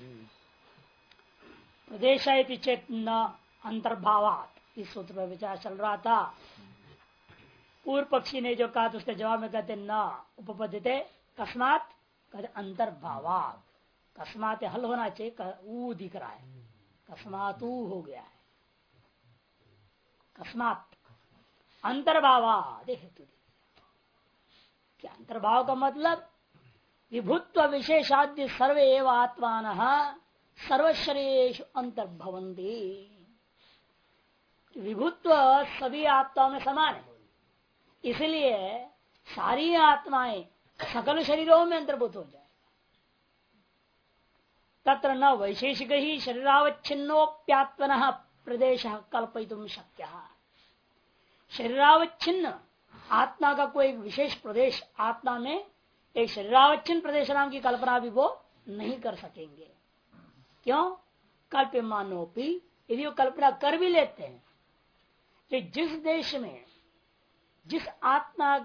प्रदेश चेत न अंतर्भावात, इस सूत्र पर विचार चल रहा था। पूर्व पक्षी ने जो कहा तो उसके जवाब में कहते न उपपद्यते कस्मात, कहते अंतर्भावात। कस्मात हल होना चाहिए, ऊ दिख रहा है, कस्मात ऊ हो गया है। कस्मात अंतर्भावाद हेतु। क्या अंतर्भाव का मतलब? विभुत्व विशेषाद्य सर्वे एव आत्मान सर्वशरीरेषु अंतर्भवन्ति। विभुत्व सभी आत्माओं में समान है, इसलिए सारी आत्माएं सकल शरीरों में अंतर्भूत हो जाए। तत्र न वैशेषिक ही शरीरावच्छिन्नोप्यात्मनः प्रदेश कल्पयितुम शक्य। शरीरावच्छिन्न आत्मा का कोई विशेष प्रदेश, आत्मा में एक शरीरावच्छिन्न प्रदेश नाम की कल्पना भी वो नहीं कर सकेंगे। क्यों? कल्प्यमानोपि, यदि वो कल्पना कर भी लेते हैं कि जिस देश में जिस आत्मा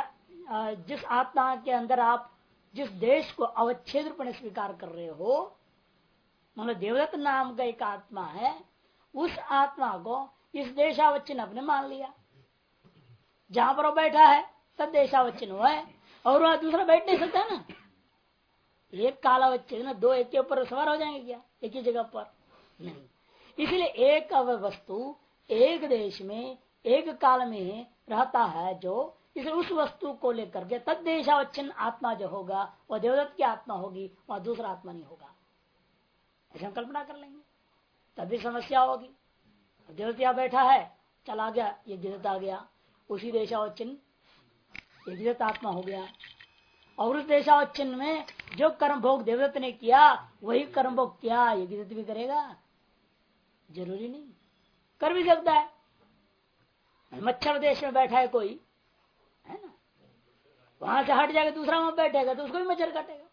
के अंदर आप जिस देश को अवच्छेद रूप में स्वीकार कर रहे हो, मतलब देवदत्त नाम का एक आत्मा है, उस आत्मा को इस देशावच्छिन्न अपने मान लिया। जहां पर वो बैठा है तब देशावच्छिन्न हुआ है, और वहां दूसरा बैठ नहीं सकता ना। एक कालावच्छिन्न दो एक के ऊपर सवार हो जाएंगे क्या एक ही जगह पर? नहीं। इसलिए एक वस्तु एक देश में एक काल में रहता है, जो इसे उस वस्तु को लेकर के तद देशावच्छिन्न आत्मा जो होगा वह देवदत्त की आत्मा होगी, वह दूसरा आत्मा नहीं होगा। ऐसे हम कल्पना कर लेंगे तभी समस्या होगी। देवदत्त यहाँ बैठा है, चला गया, ये देवदत्त आ गया, उसी देशावच्छिन्न ये देवदत्त आत्मा हो गया। और उस देशावच्छिन्न में जो कर्म भोग देवदत्त ने किया वही कर्म भोग किया ये देवदत्त भी करेगा? जरूरी नहीं, कर भी सकता है। मच्छर देश में बैठा है कोई, है ना, वहां से हट जाएगा दूसरा वहां बैठेगा तो उसको भी मच्छर काटेगा।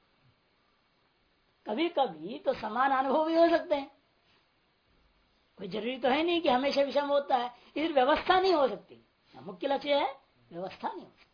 कभी कभी तो समान अनुभव भी हो सकते हैं, कोई जरूरी तो है नहीं कि हमेशा विषम होता है। इधर व्यवस्था नहीं हो सकती, मुख्य लक्ष्य है व्यवस्था नहीं हो सकती।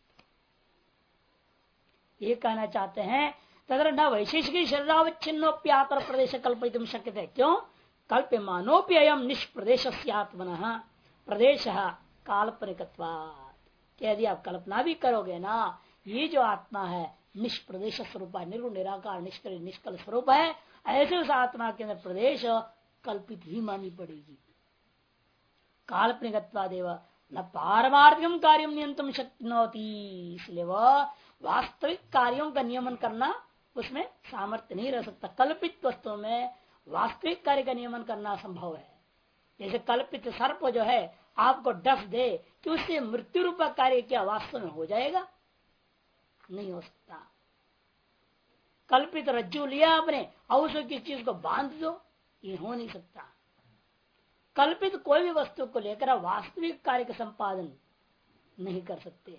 ये कहना चाहते हैं तदर न वैशेषिक शरीरावच्छिन्नोप्यातर प्रदेश कल्पयितुम शक्यते। क्यों? कल्प्यमानोपि अयम निष्प्रदेश आत्मनः प्रदेश काल्पनिकत्वात्। यदि आप कल्पना भी करोगे ना, ये जो आत्मा है निष्प्रदेश स्वरूप है, निर्गुण निराकार निष्कल स्वरूप है, ऐसे उस आत्मा के अंदर प्रदेश कल्पित ही माननी पड़ेगी। काल्पनिकत्वादेव न पारमार्थिकम कार्य नियंत्रण शक्नोति। इसलिए वह वास्तविक कार्यों का नियमन करना उसमें सामर्थ्य नहीं रह सकता। कल्पित वस्तुओं में वास्तविक कार्य का नियमन करना संभव है। जैसे कल्पित सर्प जो है आपको डस दे कि उससे मृत्यु रूप कार्य क्या वास्तव में हो जाएगा? नहीं हो सकता। कल्पित रज्जु लिया आपने और उसको किस चीज को बांध दो, ये हो नहीं सकता। कल्पित कोई भी वस्तु को लेकर वास्तविक कार्य का संपादन नहीं कर सकते।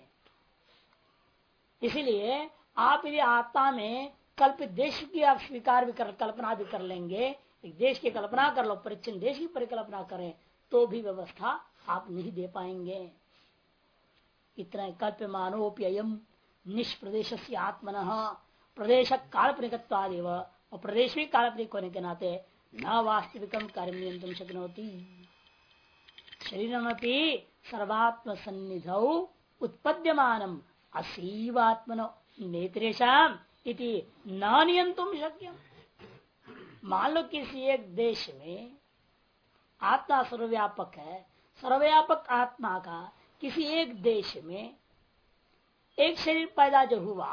इसीलिए आप यदि आत्मा में कल्पित देश की आप स्वीकार भी कर, कल्पना भी कर लेंगे, एक देश की कल्पना कर लो, परिच्छिन्न देश की परिकल्पना करें तो भी व्यवस्था आप नहीं दे पाएंगे। इतना कल्प्यमानोप्ययम निष्प्रदेश आत्मनः प्रदेश काल्पनिकत्वादेव, और प्रदेश भी काल्पनिक होने के नाते न वास्तविकम कार्य नियंत्रण शक्नोति। शरीरमपि सर्वात्म सन्निधौ उत्पद्यमानम असीवात्मनो नेत्रेषाम इति न नियंत्रण शक्यम। मान लो किसी एक देश में आत्मा सर्वव्यापक है, सर्वव्यापक आत्मा का किसी एक देश में एक शरीर पैदा जो हुआ,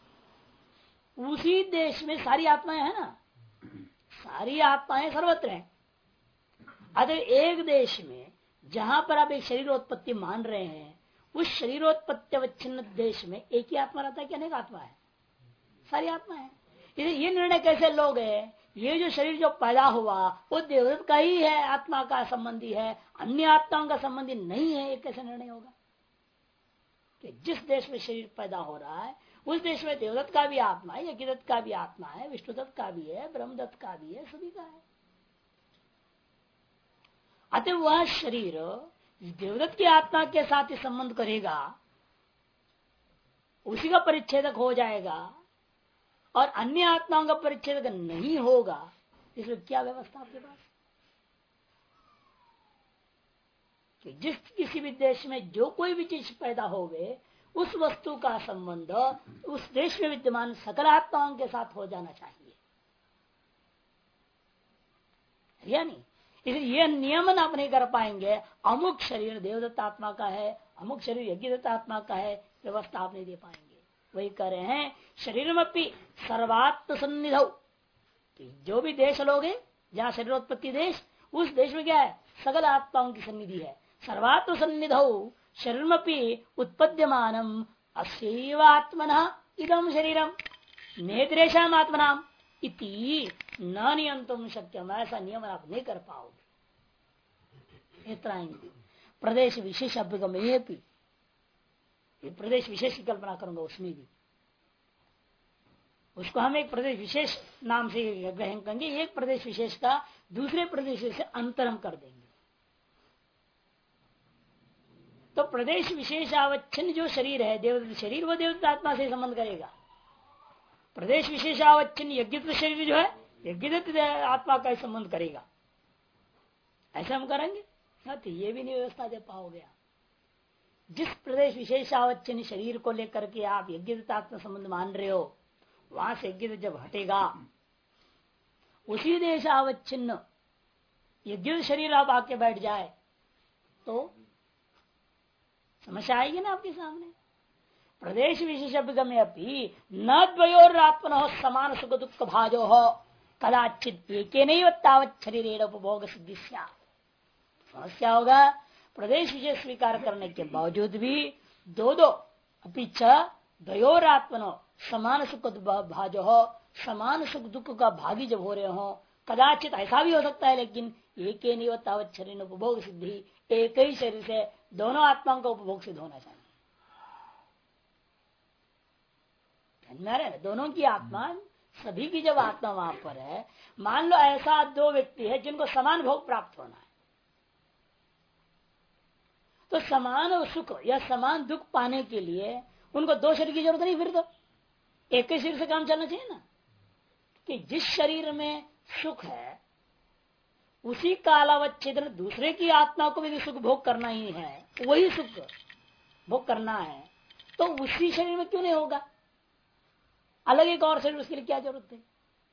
उसी देश में सारी आत्माएं है ना, सारी आत्माएं सर्वत्र हैं। अगर एक देश में जहां पर आप एक शरीरोत्पत्ति मान रहे हैं, उस शरीरोत्पत्ति अवच्छिन्न देश में एक ही आत्मा रहता है कि अनेक आत्मा है? सारी आत्मा है। ये निर्णय कैसे लोगे? ये जो शरीर जो पैदा हुआ वो देवदत्त का ही है, आत्मा का संबंधी है, अन्य आत्माओं का संबंधी नहीं है, ये कैसे निर्णय होगा? कि जिस देश में शरीर पैदा हो रहा है उस देश में देवदत्त का भी आत्मा है, यज्ञदत्त का भी आत्मा है, विष्णुदत्त का भी है, ब्रह्मदत्त का भी है, सभी का है। अतः वह शरीर देवदत्त की आत्मा के साथ ही संबंध करेगा, उसी का परिच्छेदक हो जाएगा, और अन्य आत्माओं का परिच्छेद अगर नहीं होगा, इसमें क्या व्यवस्था आपके पास? कि जिस किसी भी देश में जो कोई भी चीज पैदा होवे, उस वस्तु का संबंध उस देश में विद्यमान सकल आत्माओं के साथ हो जाना चाहिए, या नहीं? इसलिए यह नियमन आप नहीं कर पाएंगे, अमुक शरीर देवदत्त आत्मा का है, अमुक शरीर यज्ञदत्त आत्मा का है, व्यवस्था आप नहीं दे पाएंगे। वही कह रहे हैं शरीर में भी सर्वात्म सन्निधौ, जो भी देश लोग हैं जहाँ शरीरोत्पत्ति देश, उस देश में क्या है? सकल आत्माओं की सन्निधि है। सर्वात्म सन्निधौ शरीर में उत्पद्यमानम अस्यैवात्मन इदम शरीरम नेत्रेशम आत्मनाम इति न नियंत्रण शक्यम, ऐसा नियमन आप नहीं कर पाओगे। इतना प्रदेश विशेष अभ्युगम प्रदेश विशेष की कल्पना करूंगा, उसमें भी उसको हम एक प्रदेश विशेष नाम से ग्रहण करेंगे, एक प्रदेश विशेष का दूसरे प्रदेश से अंतरम कर देंगे। तो प्रदेश विशेष आवच्छिन्न जो शरीर है देवदत्त शरीर, वो देवदत्त आत्मा से संबंध करेगा। प्रदेश विशेष आवच्छिन्न यज्ञदत्त शरीर जो है यज्ञदत्त आत्मा का संबंध करेगा। ऐसा हम करेंगे तो ये भी नहीं व्यवस्था दे पाओगे। जिस प्रदेश विशेष आवच्छिन्न शरीर को लेकर के आप यज्ञदत्त आत्मा संबंध मान रहे हो, वहां से यज्ञदत्त जब हटेगा, उसी देश आवच्छिन्न यज्ञ शरीर आप आके बैठ जाए तो समस्या आएगी ना आपके सामने। प्रदेश विशेषज्ञ अपनी न द्वयोरात्मनो समान सुख दुख भाजो हो कदाचित एक नहीं तावत शरीर उपभोग सिद्धि। समस्या होगा प्रदेश विशेष स्वीकार करने के बावजूद भी दो अपीच द्वयोरात्मनो समान सुख भाजो हो, समान सुख दुख का भागी जब हो रहे हो, कदाचित ऐसा भी हो सकता है, लेकिन एक ही नहीं तावत शरीर उपभोग सिद्धि, एक ही शरीर से दोनों आत्माओं का उपभोग सिद्ध होना चाहिए। दोनों की आत्मा, सभी की जब आत्मा वहां पर है, मान लो ऐसा दो व्यक्ति है जिनको समान भोग प्राप्त होना है, तो समान सुख या समान दुख पाने के लिए उनको दो शरीर की जरूरत नहीं, फिर तो एक ही शरीर से काम चलना चाहिए ना। कि जिस शरीर में सुख है उसी कालावच्छेद दूसरे की आत्मा को भी सुख भोग करना ही है, वही सुख भोग करना है, तो उसी शरीर में क्यों नहीं होगा? अलग एक और शरीर उसके लिए क्या जरूरत है?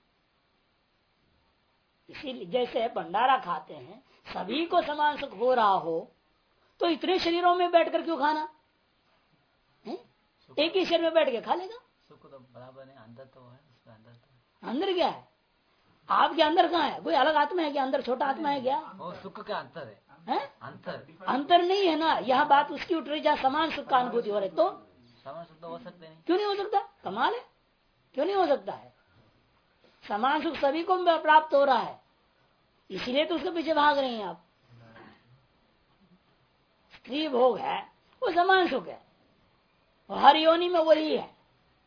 इसीलिए जैसे भंडारा खाते हैं, सभी को समान सुख हो रहा हो, तो इतने शरीरों में बैठकर क्यों खाना है? एक ही शरीर में बैठ के खा लेगा। सुख तो बराबर है, अंदर तो है, उसका अंदर तो अंदर क्या है? आपके अंदर कहाँ है? कोई अलग आत्मा है क्या? अंदर छोटा आत्मा है क्या? वो सुख का अंतर है? अंतर नहीं है ना। यह बात उसकी उठ रही जहाँ समान सुख का अनुभूति हो रही, तो समान सुख तो हो सकते नहीं। क्यों नहीं हो सकता? कमाल है, क्यों नहीं हो सकता है? समान सुख सभी को प्राप्त हो रहा है, इसीलिए तो उसके पीछे भाग रहे हैं आप। स्त्री भोग है वो समान सुख है, हर योनि में वही है।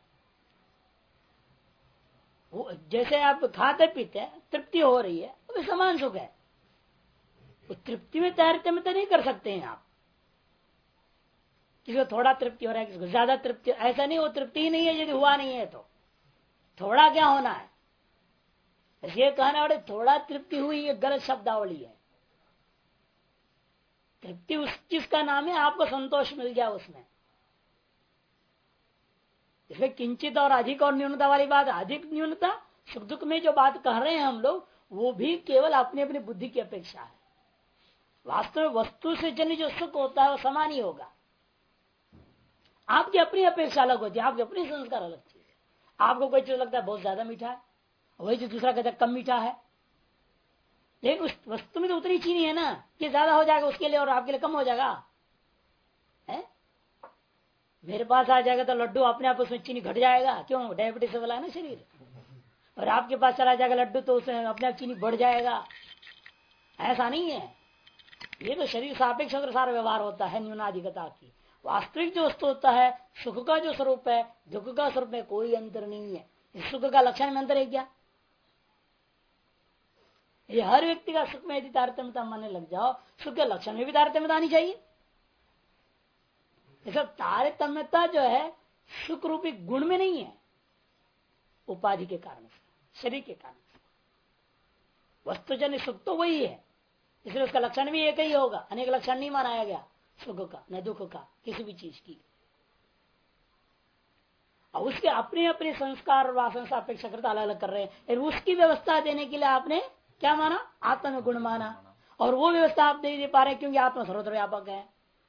वो जैसे आप खाते पीते तृप्ति हो रही है, वो समान सुख है। वो तृप्ति में तारतम्य नहीं कर सकते हैं आप। किसी को थोड़ा तृप्ति हो रहा है, किसी को ज्यादा तृप्ति, ऐसा नहीं। वो तृप्ति ही नहीं है यदि हुआ नहीं है तो थोड़ा क्या होना है? ये कहने वाले थोड़ा तृप्ति हुई, ये गलत शब्दावली है। तृप्ति उस चीज का नाम है आपको संतोष मिल गया उसमें। इसमें किंचित और अधिक और न्यूनता वाली बात, अधिक न्यूनता सुख दुख में जो बात कह रहे हैं हम लोग, वो भी केवल अपनी अपनी बुद्धि की अपेक्षा है। वास्तव में वस्तु से जन्य जो सुख होता है वो समान ही होगा। आपकी अपनी अपेक्षा अलग होती है, आपके अपनी संस्कार अलग चीज है। आपको कोई चीज लगता है बहुत ज्यादा मीठा है, वही चीज दूसरा कहता है कम मीठा है, लेकिन उस वस्तु में तो उतनी चीनी है ना कि ज्यादा हो जाएगा उसके लिए और आपके लिए कम हो जाएगा। है? मेरे पास आ जाएगा तो लड्डू अपने आप उसमें चीनी घट जाएगा, क्यों? डायबिटीज वाला है ना शरीर। और आपके पास चला जाएगा लड्डू तो उसमें अपने आप चीनी बढ़ जाएगा। ऐसा नहीं है, ये तो शरीर सापेक्ष सारा व्यवहार होता है न्यूनाधिकता की। वास्तविक जो वस्तु होता है, सुख का जो स्वरूप है, दुख का स्वरूप में कोई अंतर नहीं है। इस सुख का लक्षण में अंतर है क्या? ये हर व्यक्ति का सुख में यदि तारतम्यता मानने लग जाओ, सुख के लक्षण में भी तारतम्यता आनी चाहिए। तारतम्यता जो है सुख रूपी गुण में नहीं है, उपाधि के कारण से, शरीर के कारण से। वस्तुजन्य सुख तो वही है, इसलिए उसका लक्षण भी एक ही होगा, अनेक लक्षण नहीं मानाया गया सुख का न दुख का, किसी भी चीज की। और उसके अपने अपने संस्कार और वासना से अपेक्षाकृत अलग अलग कर रहे हैं। उसकी व्यवस्था देने के लिए आपने क्या माना? आत्मा में गुण माना, और वो व्यवस्था आप नहीं दे पा रहे क्योंकि आत्मा सर्वत्र व्यापक है।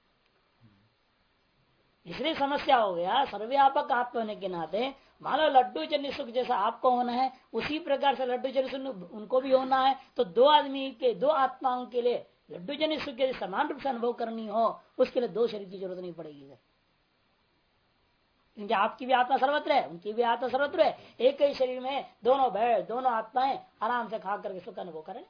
इसलिए समस्या हो गया। सर्वव्यापक आत्मा होने के नाते मानो लड्डू जन्य सुख जैसा आपको होना है, उसी प्रकार से लड्डू जन्य सुख उनको भी होना है। तो दो आदमी के, दो आत्माओं के लिए लड्डू जन्य सुख के समान रूप से अनुभव करनी हो, उसके लिए दो शरीर की जरूरत नहीं पड़ेगी। क्योंकि आपकी भी आत्मा सर्वत्र है, उनकी भी आत्मा सर्वत्र है। एक ही शरीर में दोनों बैठ, दोनों आत्माएं आराम से खा करके सुख अनुभव करें।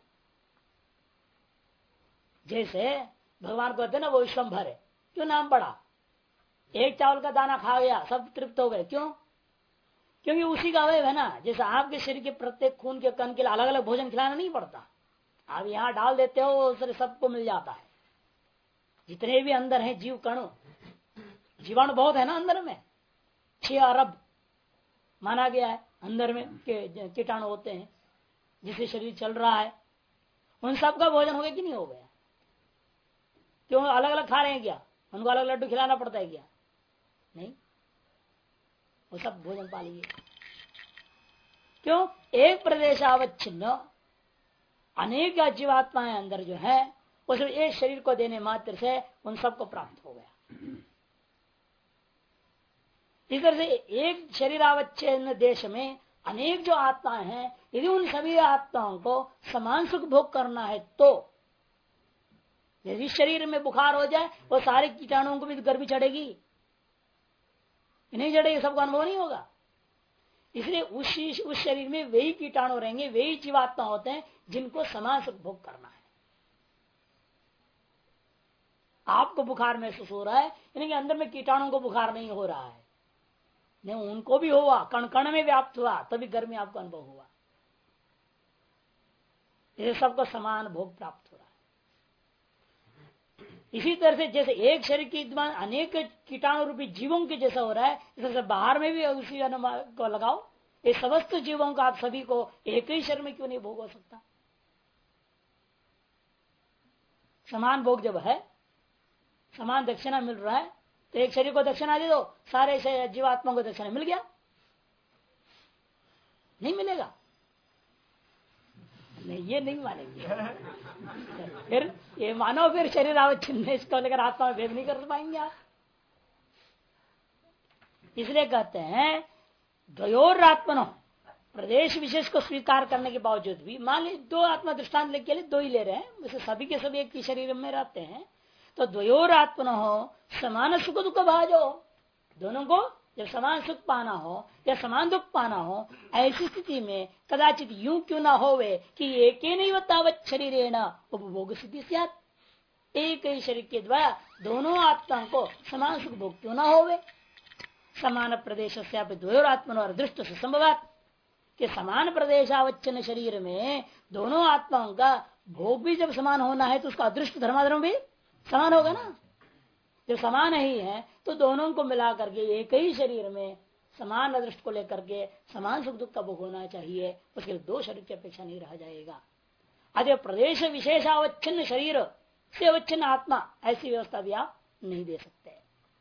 जैसे भगवान को कहते हैं ना, वो विश्वंभर है, क्यों नाम पड़ा? एक चावल का दाना खा गया, सब तृप्त हो गए। क्यों? क्योंकि उसी का अवयव है ना। जैसे आपके शरीर के प्रत्येक खून के कण के लिए अलग अलग भोजन खिलाना नहीं पड़ता, आप यहाँ डाल देते हो, सबको मिल जाता है। जितने भी अंदर है जीव कणु, जीवाणु बहुत है ना अंदर में, 6 अरब माना गया है अंदर में कीटाणु होते हैं, जिससे शरीर चल रहा है। उन सब का भोजन हो गया कि नहीं हो गया? क्यों अलग अलग खा रहे हैं? क्या उनको अलग लड्डू खिलाना पड़ता है क्या? नहीं, वो सब भोजन पा लीजिए। क्यों? एक प्रदेशावच्छिन्न अनेक जीवात्माएं अंदर जो है, उस एक शरीर को देने मात्र से उन सबको प्राप्त हो गया। इस तरह से एक शरीरावच्छिन्न देश में अनेक जो आत्माएं हैं, यदि उन सभी आत्माओं को समान सुख भोग करना है तो यदि शरीर में बुखार हो जाए, वो सारे कीटाणुओं को भी गर्मी चढ़ेगी? नहीं चढ़ेगी, सबको अनुभव नहीं होगा। इसलिए उस शरीर में वही कीटाणु रहेंगे, वही जीवात्मा होते हैं जिनको समान सुख भोग करना है। आपको बुखार महसूस हो रहा है, यानी कि अंदर में कीटाणुओं को बुखार नहीं हो रहा है, नहीं उनको भी हुआ, कण कण में व्याप्त हुआ, तभी गर्मी आपको अनुभव हुआ। ये सबको समान भोग प्राप्त हो रहा है। इसी तरह से जैसे एक शरीर की अनेक कीटाणु रूपी जीवों के जैसा हो रहा है, इस तरह से बाहर में भी उसी अनुमान को लगाओ। ये समस्त जीवों का आप सभी को एक ही शरीर में क्यों नहीं भोग हो सकता? समान भोग जब है, समान दक्षिणा मिल रहा है, तो एक शरीर को दक्षिणा दे दो, सारे जीवात्मा को दक्षिणा मिल गया? नहीं मिलेगा। नहीं, ये नहीं मानेंगे। फिर ये मानो, फिर शरीर आवच्छिन्न इसको लेकर आत्मा में भेद नहीं कर पाएंगे आप। इसलिए कहते हैं द्वयोर आत्मनो, प्रदेश विशेष को स्वीकार करने के बावजूद भी, मान ली दो आत्मा दृष्टांत के लिए दो ही ले रहे हैं, वैसे सभी के सभी एक ही शरीर में रहते हैं, तो द्वयोर आत्मनो हो समान सुख दुख भाजो, दोनों को जब समान सुख पाना हो या समान दुख पाना हो, ऐसी स्थिति में कदाचित यूं क्यों ना होवे कि एक ही नहीं बतावत शरीर न उपभोग सिद्धि सियात, एक ही शरीर के द्वारा दोनों आत्माओं को समान सुख भोग क्यों ना होवे। समान प्रदेश से द्वयोर आत्मनो दृष्ट से संभवात, कि समान प्रदेशावच्छिन्न शरीर में दोनों आत्माओं का भोग भी जब समान होना है तो उसका अदृष्ट धर्माधर्म भी समान होगा ना। जब समान ही है तो दोनों को मिला करके एक ही शरीर में समान अदृष्ट को लेकर के समान सुख दुख का भोग होना चाहिए, उसके लिए दो शरीर की अपेक्षा नहीं रह जाएगा। अतः प्रदेश विशेषावच्छिन्न शरीर से अवच्छिन्न आत्मा, ऐसी व्यवस्था भी आप नहीं दे सकते।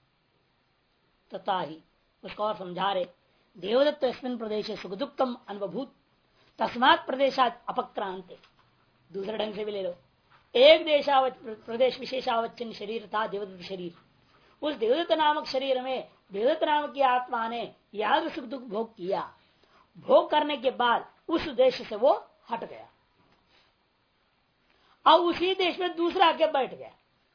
तथा ही उसको और समझा रहे, देवदत्त अस्मिन् प्रदेश सुख दुखम अनुभूत तस्मात् प्रदेशात अपक्रांत। दूसरे ढंग से भी ले लो, एक प्रदेश विशेषावच्छिन्न शरीर था देवदत्त शरीर, उस देवदत्त नामक शरीर में देवदत्त नामक की आत्मा ने याद सुख दुख भोग किया, भोग करने के बाद उस देश से वो हट गया, अब उसी देश में दूसरा आके बैठ गया।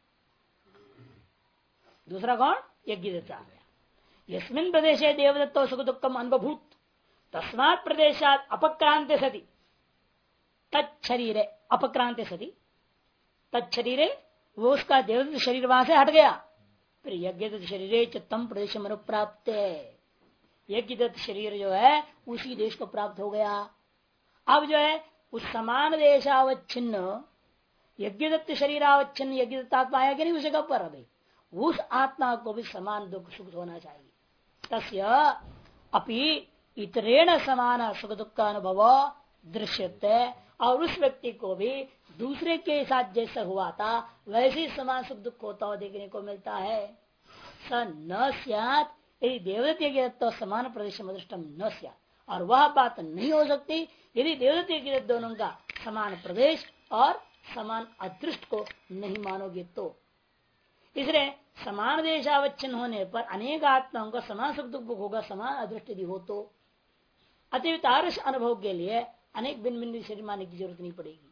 दूसरा कौन? यज्ञदत्त आ गया। यस्मिन् प्रदेशे देवदत्तो सुख दुखम अनुभूत तस्मात् प्रदेशात अपक्रांते सति तत्शरीरे, अपक्रांते सति तत्शरीरे, वो उसका देवदत्त शरीर वहां से हट गया। फिर यज्ञदत्त शरीरे तम प्रदेश मनु प्राप्त, यज्ञदत्त शरीर जो है उसी देश को प्राप्त हो गया। अब जो है उस समान देशावच्छिन्न यज्ञदत्त शरीरावच्छिन्न यज्ञदत्त आत्मा आया कि नहीं उसे कब पर? अभी उस आत्मा को भी समान दुख सुख होना चाहिए। तस्य अपि इतरेण समान सुख दुख का अनुभव दृश्यते, और उस व्यक्ति को भी दूसरे के साथ जैसा हुआ था वैसे ही समान सुख दुख होता हुआ देखने को मिलता है। स न स्यात् यदि देवदत्तीय तो समान प्रदेश दृष्टम न स्यात्, और वह बात नहीं हो सकती यदि देवदत्तीय दोनों का समान प्रदेश और समान अदृष्ट को नहीं मानोगे तो। इसलिए समान देशावच्छिन्न होने पर अनेक आत्माओं का समान सुख दुख होगा, समान अदृष्ट यदि हो तो अतिरिक्त आर्ष अनुभव के लिए अनेक भिन्न भिन्न शरीर मानने की जरूरत नहीं पड़ेगी।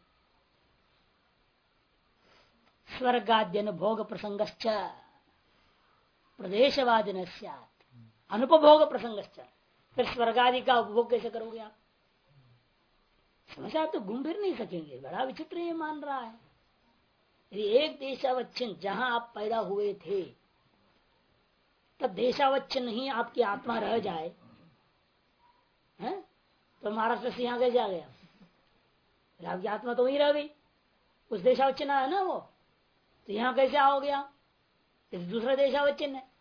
स्वर्गाद्य अनुभोग प्रसंगश्च प्रदेशवादिन स्यात्, अनुपभोग प्रसंगश्च, फिर स्वर्गादि का उपभोग कैसे करोगे आप? समस्या तो घूम फिर नहीं सकेंगे, बड़ा विचित्र ये मान रहा है। यदि एक देशावच्छिन्न जहां आप पैदा हुए थे तब देशावच्छिन्न ही आपकी आत्मा रह जाए है? तो महाराष्ट्र से यहाँ कैसे आ गया? आपकी आत्मा तो वही रह गई, उस देशावच्छिन्न है ना वो, तो यहाँ कैसे आओगे आप? इस दूसरा देशावच्छिन्न है।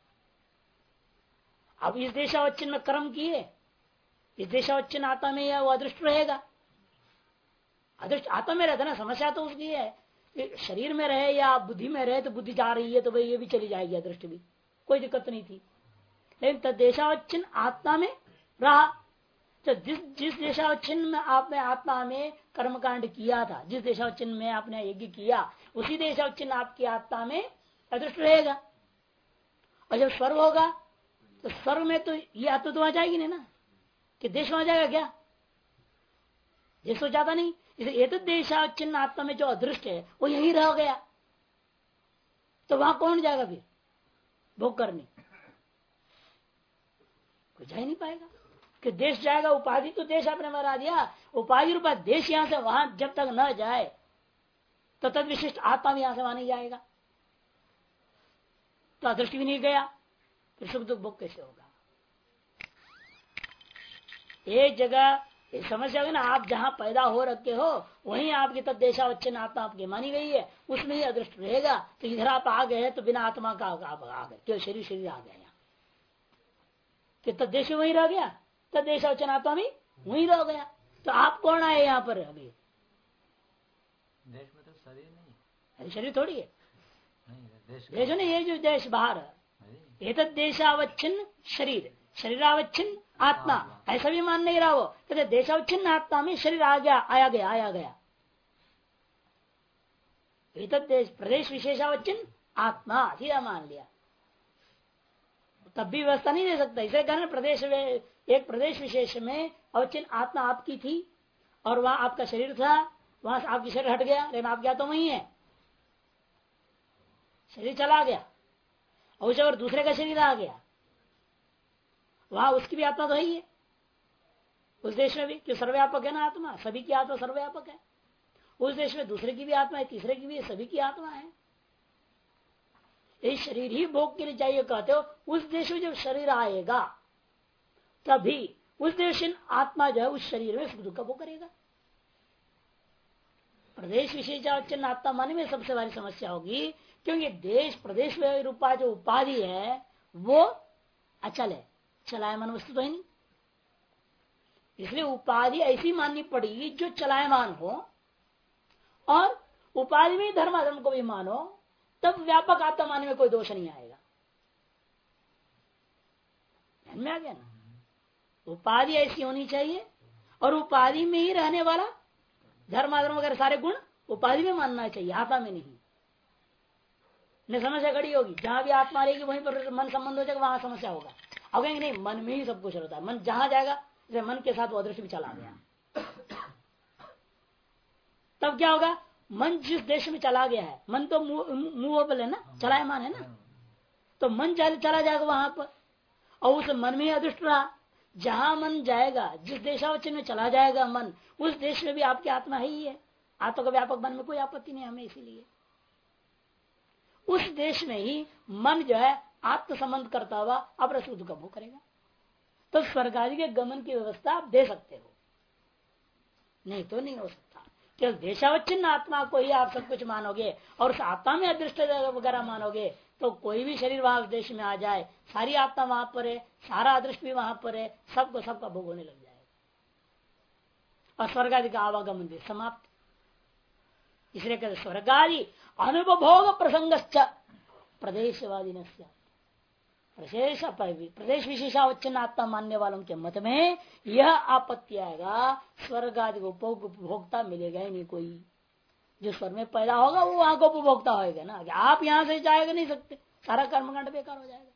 अब इस देशावच्छिन्न में कर्म किए, इस देशावच्छिन्न आत्मा में वो अदृष्ट रहेगा, अदृष्ट आत्मा में रहता ना। समस्या तो उसकी है कि शरीर में रहे या बुद्धि में रहे, तो बुद्धि जा रही है तो भाई ये भी चली जाएगी, अदृष्ट भी, कोई दिक्कत नहीं थी। लेकिन तदेशावच्छिन्न आत्मा में रहा, तो जिस देशावच्छिन्न में आपने आत्मा में कर्मकांड किया था, जिस देशावच्छिन्न में आपने यज्ञ किया, उसी देशावच्छिन्न आपकी आत्मा में अदृष्ट रहेगा। और जब स्वर्ग होगा तो स्वर्ग में तो ये आत्मा तो वहां जाएगी नहीं ना, कि देश वहां जाएगा क्या? देश तो जाता नहीं। इसलिए एक देशावच्छिन्न आत्मा में जो अदृष्ट है वो यही रह गया, तो वहां कौन जाएगा फिर भोग करने? कोई जा ही नहीं पाएगा कि देश जाएगा। उपाधि तो देश आपने मरा दिया, उपाधि रूपा देश यहां से वहां जब तक न जाए तो तद विशिष्ट आत्मा भी यहां से वहां नहीं जाएगा, तो अदृष्ट भी नहीं गया, फिर सुख दुख भोग कैसे होगा? एक जगह समस्या होगी ना, आप जहां पैदा हो रखे हो वहीं आपकी तब देशावच्छिन्न आत्मा आपकी मानी गई है, उसमें ही अदृष्ट रहेगा। तो इधर आप आ गए तो बिना आत्मा का आप आ गए, केवल शरीर शरीर आ गया, कि तब देश वहीं रह गया, तब देशावच्छिन्न आत्मा भी वहीं रह गया। तो आप कौन आए यहाँ पर? अभी देश में तो शरीर नहीं, अरे शरीर थोड़ी है, देश ने ये जो देश बाहर ये तो देशावच्छिन्न शरीर, शरीरावच्छिन्न आत्मा, ऐसा भी मान नहीं रहा वो, कहते देशावच्छिन्न आत्मा में शरीर आ गया, आया गया। देश प्रदेश विशेषावच्छिन्न आत्मा सीधा मान लिया, तब भी व्यवस्था नहीं दे सकता। इसे कहना प्रदेश में, एक प्रदेश विशेष में अवच्छिन्न आत्मा आपकी थी और वहां आपका शरीर था, वहां से आपकी शरीर हट गया, लेकिन आप क्या तो वही है, शरीर चला गया और उसे और दूसरे का शरीर आ गया, वहां उसकी भी आत्मा तो है ही है उस देश में भी, कि सर्वव्यापक है ना आत्मा, सभी की आत्मा सर्वव्यापक है। उस देश में दूसरे की भी आत्मा है, तीसरे की भी है, सभी की आत्मा है। ये शरीर ही भोग के लिए चाहिए कहते हो, उस देश में जब शरीर आएगा तभी उस देश आत्मा जो है उस शरीर में सुख दुख का भोग करेगा। प्रदेश विशेषावच्छिन्न आत्मा माने में सबसे बड़ी समस्या होगी, क्योंकि देश प्रदेश रूपा जो उपाधि है वो अचल है, चलायमान वस्तु तो है नहीं। इसलिए उपाधि ऐसी माननी पड़ेगी जो चलायमान हो, और उपाधि में धर्माधर्म को भी मानो, तब व्यापक आत्मा मानने में कोई दोष नहीं आएगा। ध्यान में आ गया ना? उपाधि ऐसी होनी चाहिए और उपाधि में ही रहने वाला धर्माधर्म वगैरह सारे गुण उपाधि में मानना चाहिए, आत्मा में नहीं। समस्या खड़ी होगी, जहां भी आत्मा रहेगी वहीं पर मन संबंध हो जाएगा, वहां समस्या होगा। अब कहेंगे नहीं, मन में ही सब कुछ रहता है, मन जहां जाएगा, जैसे मन के साथ वो अदृश्य भी चला गया, तब क्या होगा? मन जिस देश में चला गया है, मन तो मूवेबल है ना, चलायमान है ना, तो मन चला जाएगा वहां पर, और उस मन में ही अदृष्ट रहा। जहां मन जाएगा, जिस देशावच्छिन्न में चला जाएगा मन, उस देश में भी आपकी आत्मा ही है। आत्मा का व्यापक मन में कोई आपत्ति नहीं हमें, इसीलिए उस देश में ही मन जो है आत्म संबंध करता हुआ अपना सुख दुख का भोग करेगा। तो स्वर्ग आदि के गमन की व्यवस्था आप दे सकते हो, नहीं तो नहीं हो सकता। केवल देशावच्छिन्न आत्मा को ही आप सब कुछ मानोगे और उस आत्मा में अदृष्ट वगैरह मानोगे, तो कोई भी शरीर वहां उस देश में आ जाए, सारी आत्मा वहां पर है, सारा अदृष्ट भी वहां पर है, सबको सबका भोग होने लग जाएगा और स्वर्ग आदि का आवागमन भी समाप्त। इसलिए कहते स्वर्ग आदि अनुपभोग प्रसंग प्रदेशवादी प्रदेश विशेषावच्छिन्न आत्मा मानने वालों के मत में यह आपत्ति आएगा, स्वर्ग आदि को उपभोक्ता मिलेगा ही नहीं कोई। जो स्वर्ग में पैदा होगा वो वहां को उपभोक्ता होगा ना, कि आप यहां से जाएगा नहीं सकते, सारा कर्मकांड बेकार हो जाएगा।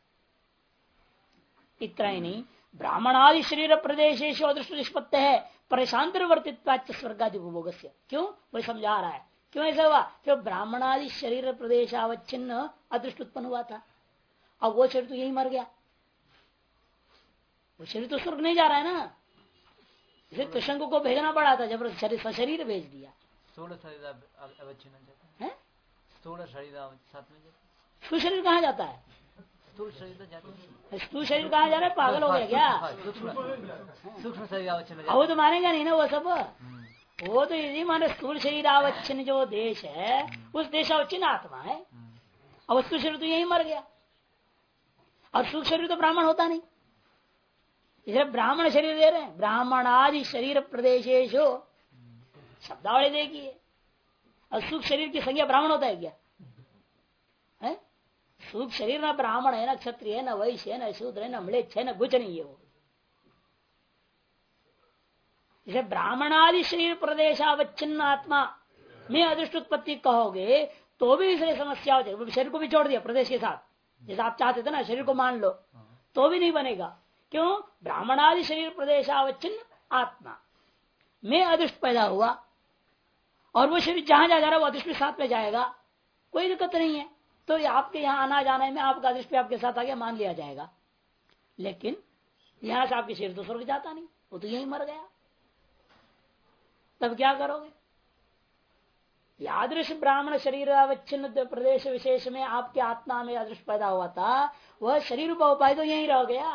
इतना ही नहीं, ब्राह्मणादि शरीर प्रदेश अदृष्ट निष्पत्ति है परेशांतरवर्तित्व स्वर्ग आदि उपभोग से। क्यों वो समझा रहा है, क्यों ऐसा हुआ? क्यों ब्राह्मणादि शरीर प्रदेशावच्छिन्न अदृष्ट उत्पन्न हुआ था, अब वो शरीर तो यही मर गया, वो शरीर तो स्वर्ग नहीं जा रहा है ना, इसे कृष्ण को भेजना पड़ा था, जब शरीर भेज दिया। स्थूल शरीर कहाँ जाता है? स्थूल शरीर तो जाता है, स्थूल शरीर कहाँ जा रहा है? पागल हो गया क्या? सूक्ष्म शरीर वो तो मानेगा नहीं ना वो सब, वो तो यदि माने स्थूल शरीर आवच्छिन्न जो देश है उस देशावच्छिन्न आत्मा है, अब स्थूल शरीर तो यही मर गया और सूक्ष्म शरीर तो ब्राह्मण होता नहीं, इसलिए ब्राह्मण शरीर दे रहे हैं। ब्राह्मणादि शरीर प्रदेशेशो शब्दावली देखिए, और सूक्ष्म शरीर की संज्ञा ब्राह्मण होता है क्या? है सूक्ष्म शरीर ना ब्राह्मण है, ना क्षत्रिय है, ना वैश्य है, ना शूद्र है, ना म्लेच्छ है, ना कुछ नहीं है वो। इसे ब्राह्मणादि शरीर प्रदेशावच्छिन्न आत्मा में अदृष्ट उत्पत्ति कहोगे तो भी इसलिए समस्या हो जाएगी। शरीर को भी जोड़ दिया प्रदेश के साथ, जैसे आप चाहते थे ना शरीर को मान लो, तो भी नहीं बनेगा। क्यों? ब्राह्मणादि शरीर प्रदेशावच्छिन्न आत्मा में अदृष्ट पैदा हुआ और वो शरीर जहां जा रहा है वो अदृष्ट के साथ में जाएगा, कोई दिक्कत नहीं है। तो आपके यहाँ आना जाने में आपका अदृष्ट भी आपके साथ आ गया, मान लिया जाएगा। लेकिन यहां से आपके शरीर तो स्वर्ग जाता नहीं, वो तो यही मर गया, तब क्या करोगे? यादृश ब्राह्मण शरीर अवच्छिन्न प्रदेश विशेष में आपके आत्मा में अदृष्ट पैदा हुआ था, वह शरीर का उपाय तो यही रह गया।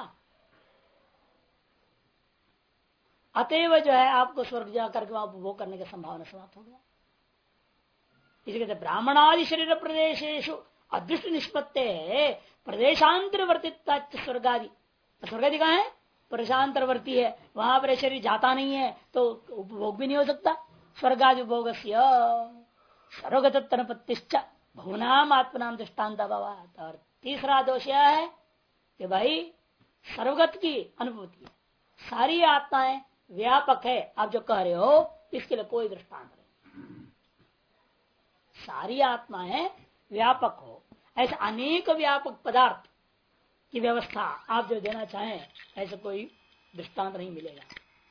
अतएव जो है आपको स्वर्ग जाकर के वहां उपभोग करने की संभावना समाप्त हो गया। इसे कहते ब्राह्मणादि शरीर प्रदेशेशु अदृष्ट निष्पत्ति प्रदेशांतरवर्तित्व स्वर्गादि। स्वर्गादि कहाँ है? प्रदेशांतरवर्ती है, वहां पर शरीर जाता नहीं है तो उपभोग भी नहीं हो सकता। स्वर्गादि उपभोग सर्वगत तनपत्तिश्च बहुनाम आत्मनाम दृष्टान्त अभावात्। और तीसरा दोष यह है कि भाई सर्वगत की अनुभूति, सारी आत्माएं व्यापक है आप जो कह रहे हो, इसके लिए कोई दृष्टांत नहीं। सारी आत्माएं व्यापक हो, ऐसे अनेक व्यापक पदार्थ की व्यवस्था आप जो देना चाहें, ऐसे कोई दृष्टांत नहीं मिलेगा।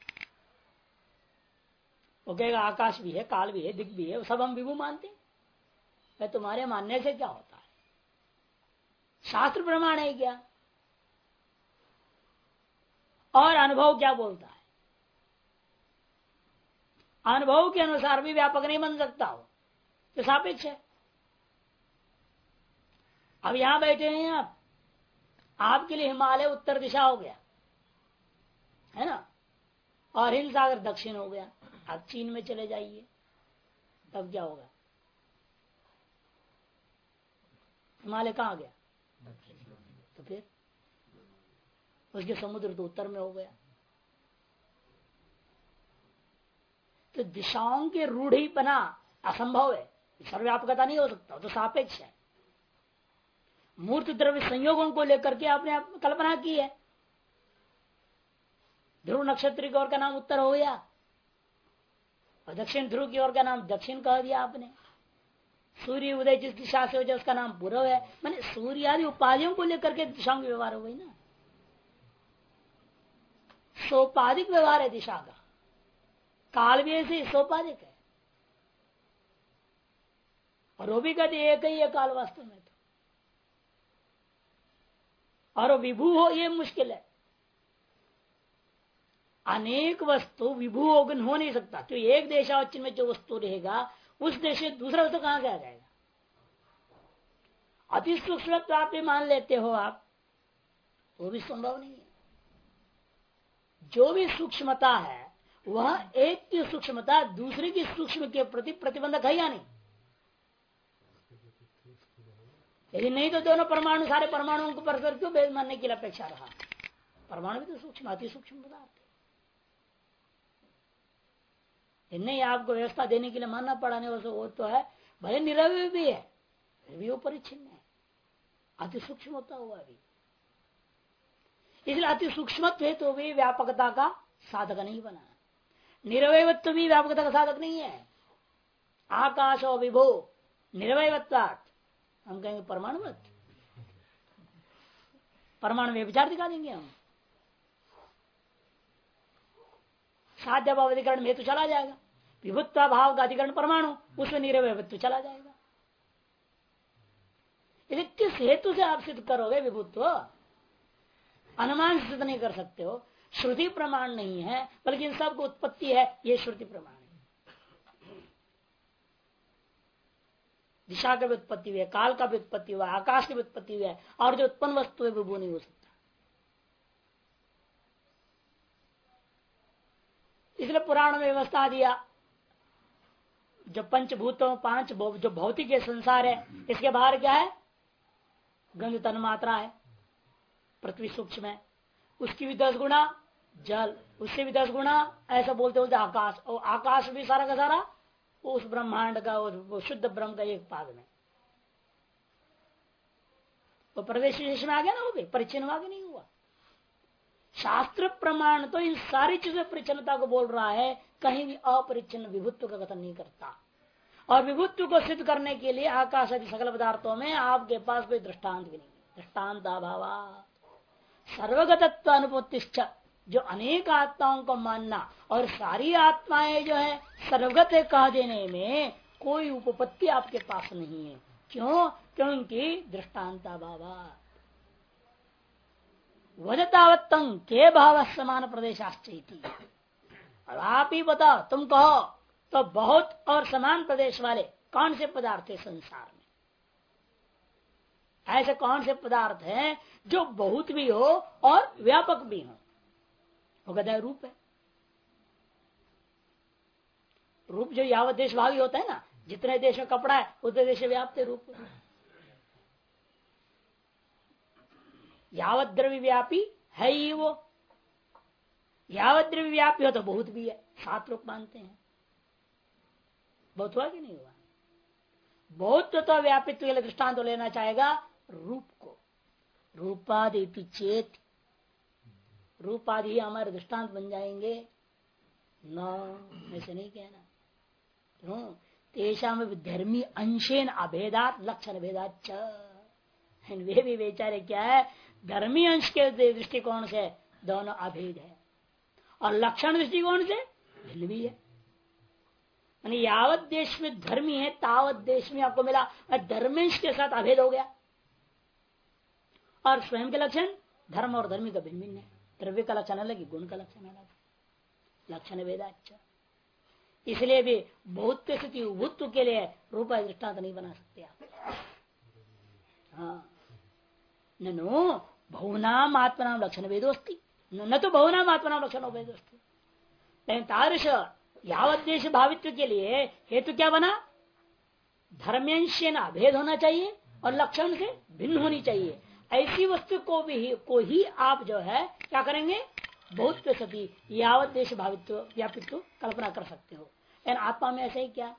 वो कहेगा आकाश भी है, काल भी है, दिख भी है, सब हम विभू मानते हैं। तुम्हारे मानने से क्या होता है? शास्त्र प्रमाण है क्या? और अनुभव क्या बोलता है? अनुभव के अनुसार भी व्यापक नहीं बन सकता हो, तो सापेक्ष है। अब यहां बैठे हैं आप, आपके लिए हिमालय उत्तर दिशा हो गया है ना, और हिंद सागर दक्षिण हो गया। आप चीन में चले जाइए, तब क्या होगा? हिमालय कहां गया? तो फिर उसके समुद्र तो उत्तर में हो गया। तो दिशाओं के रूढ़ीपना असंभव है, सर्वव्यापकता नहीं हो सकता, तो सापेक्ष है। मूर्त द्रव्य संयोगों को लेकर के आपने कल्पना की है। ध्रुव नक्षत्र की ओर का नाम उत्तर हो गया और दक्षिण ध्रुव की ओर का नाम दक्षिण कह दिया आपने। सूर्य उदय जिस दिशा से हो जाए उसका नाम पूर्व है। मैंने सूर्य आदि उपाधियों को लेकर के दिशाओं के व्यवहार हो गई ना, सोपाधिक व्यवहार है दिशा का। काल भी ऐसे सोपाधिक है, और वो भी कहते एक ही है काल वास्तव में तो, और विभू हो ये मुश्किल है। अनेक वस्तु विभू हो नहीं सकता, तो एक देशावच्छिन्न में जो वस्तु रहेगा उस देश से दूसरा वस्तु कहां से आ जाएगा? अति सूक्ष्म आप मान लेते हो आप, वो भी संभव नहीं है। जो भी सूक्ष्मता है वह एक की सूक्ष्मता दूसरे की सूक्ष्म के प्रति प्रतिबंधक है या नहीं? यदि नहीं तो दोनों परमाणु सारे परमाणुओं को परस्पर क्यों भेद मानने की अपेक्षा रहा? परमाणु भी तो सूक्ष्म अति सूक्ष्म पदार्थ है। नहीं आपको व्यवस्था देने के लिए मानना पड़ा नहीं, वो तो है, भले निरवय भी है फिर भी वो परिच्छिन्न है, अति सूक्ष्म होता हुआ भी। इसलिए अति सूक्ष्म तो भी व्यापकता का साधक नहीं बना, निरवयत्व भी व्यापकता का साधक नहीं है। आकाशो विभो निरवयत्वात् हम कहेंगे परमाणुवत, परमाणु में विचार दिखा देंगे हम। साध्य भाव अधिकरण में तो चला जाएगा, विभुत्व भाव का अधिकरण परमाणु, उसमें निरवयत्व चला जाएगा। यदि किस हेतु से आप सिद्ध करोगे विभुत्व? अनुमान सिद्ध नहीं कर सकते हो, श्रुति प्रमाण नहीं है, बल्कि इन सबको उत्पत्ति है, ये श्रुति प्रमाण है। दिशा का भी उत्पत्ति हुई है, काल का भी उत्पत्ति हुआ, आकाश की भी उत्पत्ति हुई है, और जो उत्पन्न वस्तु है वो नहीं हो सकता। इसलिए पुराण में व्यवस्था दिया, जो पंचभूतों पांच जो भौतिक संसार है, इसके बाहर क्या है? गंध तन मात्रा है, पृथ्वी सूक्ष्म है, उसकी भी 10 गुना जल, उससे भी 10 गुना, ऐसा बोलते बोलते आकाश, और आकाश भी सारा का सारा उस ब्रह्मांड का, वो शुद्ध ब्रह्म का एक पाद में, वो प्रदेश विशेष में आ गया ना, वो भी परिचिन आगे नहीं हुआ। शास्त्र प्रमाण तो इन सारी चीजों परिचिनता को बोल रहा है, कहीं भी अपरिचिन्न विभुत्व का कथन नहीं करता। और विभुत्व को सिद्ध करने के लिए आकाश आदि सकल पदार्थों में आपके पास कोई दृष्टांत भी नहीं, दृष्टांत अभावा सर्वगतत्व अनुपत्तिश्च, जो अनेक आत्माओं को मानना और सारी आत्माएं जो है सर्वगत कह देने में कोई उपपत्ति आपके पास नहीं है। क्यों? क्योंकि दृष्टांताभावा वजतावत्तं के भाव समान प्रदेशाश्चैति। अब आप ही बताओ, तुम कहो तो बहुत और समान प्रदेश वाले कौन से पदार्थ है संसार में? ऐसे कौन से पदार्थ हैं जो बहुत भी हो और व्यापक भी हो? वो कहता है रूप है। रूप जो यावत देश भावी होता है ना, जितने देश में कपड़ा है उतने देश में व्याप्त है रूप। यावत द्रव्य व्यापी है ही वो, यावत द्रव्य व्यापी हो तो बहुत भी है, 7 रूप मानते हैं। बहुत हुआ कि नहीं हुआ? बहुत तो व्यापित्व के लिए दृष्टांत तो लेना चाहेगा रूप को। रूपादि चेत, रूपादि हमारे दृष्टांत बन जाएंगे न, ऐसे नहीं कहना। क्यों? तेषा में धर्मी अंशेन अभेदात लक्षण भेदाच, वे भी बेचारे क्या है, धर्मी अंश के दृष्टिकोण से दोनों अभेद है और लक्षण दृष्टिकोण से भिन्न भी है। यानी यावत देश में धर्मी है तावत देश में आपको मिला धर्मेश के साथ अभेद हो गया, और स्वयं के लक्षण धर्म और धर्मी का भिन्न भिन्न है। द्रव्य का लक्षण अलग, गुण का लक्षण अलग, लक्षण भेदाच। इसलिए भी बहुत स्थिति भूत्व के लिए रूप दृष्टांत नहीं बना सकते आप। हाँ, ननु बहुनाम आत्मनाम लक्षण भेदोस्ती, न तो बहुनाम आत्मनाम लक्षण भेदोस्ती। लेकिन तादृश यावत देश भावित्व के लिए हेतु क्या बना? धर्मेंश अभेद होना चाहिए और लक्षण से भिन्न होनी चाहिए। ऐसी वस्तु को ही आप जो है क्या करेंगे? बहुत सती यावत देश भावित्व व्यापित्व कल्पना कर सकते हो। लेकिन आत्मा में ऐसा ही क्या?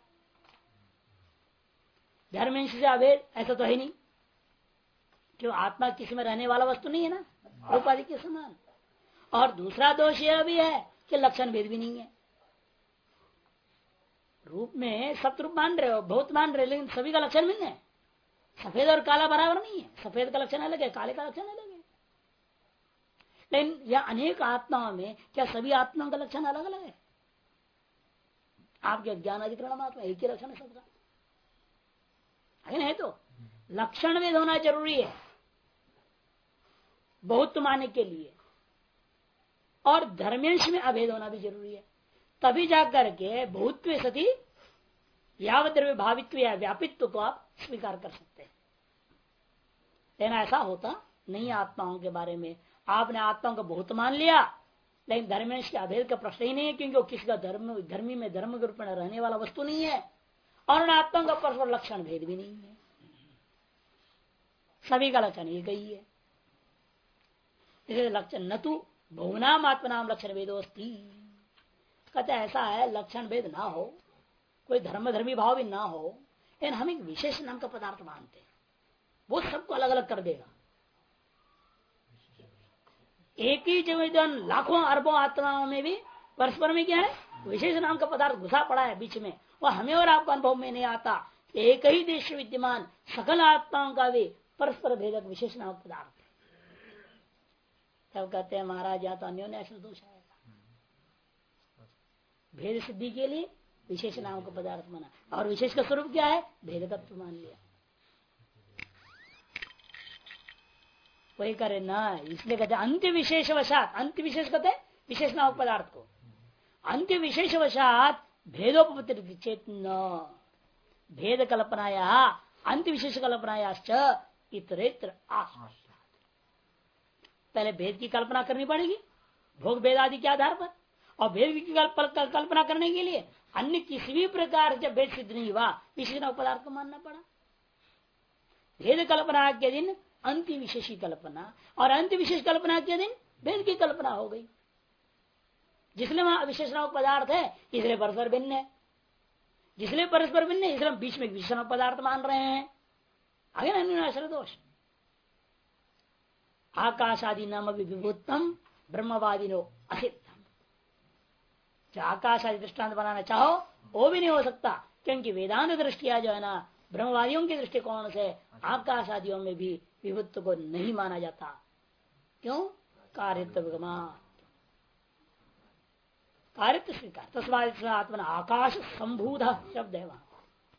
धर्मेंश से अभेद ऐसा तो है नहीं, क्यों? आत्मा किसी में रहने वाला वस्तु नहीं है ना, रूपादि के समान। और दूसरा दोष यह भी है कि लक्षण भेद भी नहीं है। रूप में सब रूप मान रहे हो, बहुत मान रहे हो, लेकिन सभी का लक्षण भिन्न है। सफेद और काला बराबर नहीं है, सफेद का लक्षण अलग है, काले का लक्षण अलग है। लेकिन यह अनेक आत्माओं में क्या सभी आत्माओं का लक्षण अलग अलग है? आपके ज्ञान अधिकरण आत्मा एक ही लक्षण है सबका, है तो लक्षण भेद होना जरूरी है बहुत माने के लिए, और धर्मेंश में अभेद होना भी जरूरी है। तभी जाकर के बहुत्व सती यावत द्रव्य भावित्व या व्यापित्व को आप स्वीकार कर सकते हैं। लेकिन ऐसा होता नहीं आत्माओं के बारे में। आपने आत्माओं को बहुत मान लिया, लेकिन धर्मेंश के अभेद का प्रश्न ही नहीं है, क्योंकि वो किसी का धर्मी में धर्म के रूप में रहने वाला वस्तु नहीं है, और उन आत्माओं का परस्पर लक्षण भेद भी नहीं है। सभी का लक्षण एक ही है। इसलिए लक्षण न तो बहुनाम आत्मनाम लक्षण भेदोस्ती, कहते ऐसा है लक्षण भेद ना हो, कोई धर्मी भाव भी ना हो, लेकिन हम एक विशेष नाम का पदार्थ मानते हैं, वो सबको अलग अलग कर देगा। एक ही जन लाखों अरबों आत्माओं में भी परस्पर में क्या है, विशेष नाम का पदार्थ घुसा पड़ा है बीच में, वो हमें और आपको अनुभव में नहीं आता। एक ही देश विद्यमान सकल आत्माओं का भी परस्पर भेदक विशेष नाम पदार्थ। तब कहते हैं महाराज या तो अन्योन्य आश्रय दोष आएगा। भेद सिद्धि के लिए विशेष नाम का पदार्थ माना, और विशेष का स्वरूप क्या है, भेद तत्व मान लिया। वही करे ना, इसलिए कहते अंत्य विशेष वशात, अंत्य विशेष कहते विशेष नाम पदार्थ को, अंत्य विशेष वशात भेदोपति चेतन भेद कल्पनाया अंत्य विशेष कल्पनायाश्च इतरेत्र आश्रय। पहले भेद की कल्पना करनी पड़ेगी भोग भेद आदि के आधार पर, और भेद की कल्पना करने के लिए अन्य किसी भी प्रकार जब भेद सिद्ध नहीं हुआ विशेष पदार्थ को मानना पड़ा। भेद कल्पना के दिन अंत्य विशेषी कल्पना, और अंत्य विशेष कल्पना के दिन भेद की कल्पना हो गई। जिसलिए वहां विशेष पदार्थ है इसलिए परस्पर भिन्न है, जिसलिए परस्पर भिन्न है इसलिए हम बीच में विशेष पदार्थ मान रहे हैं। आगे ना आश्रय दोष। आकाश आदि नाम विभूतम ब्रह्मवादिनो असिद्धम। जो आकाश आदि दृष्टांत बनाना चाहो वो भी नहीं हो सकता, क्योंकि वेदांत दृष्टिया जो है ना ब्रह्मवादियों के दृष्टिकोण से आकाश आदियों में भी विभुत्व को नहीं माना जाता। क्यों? कार्यत्व कार्यत्व स्वीकार तस्माद आत्मन आकाश संभूत शब्द है वहां।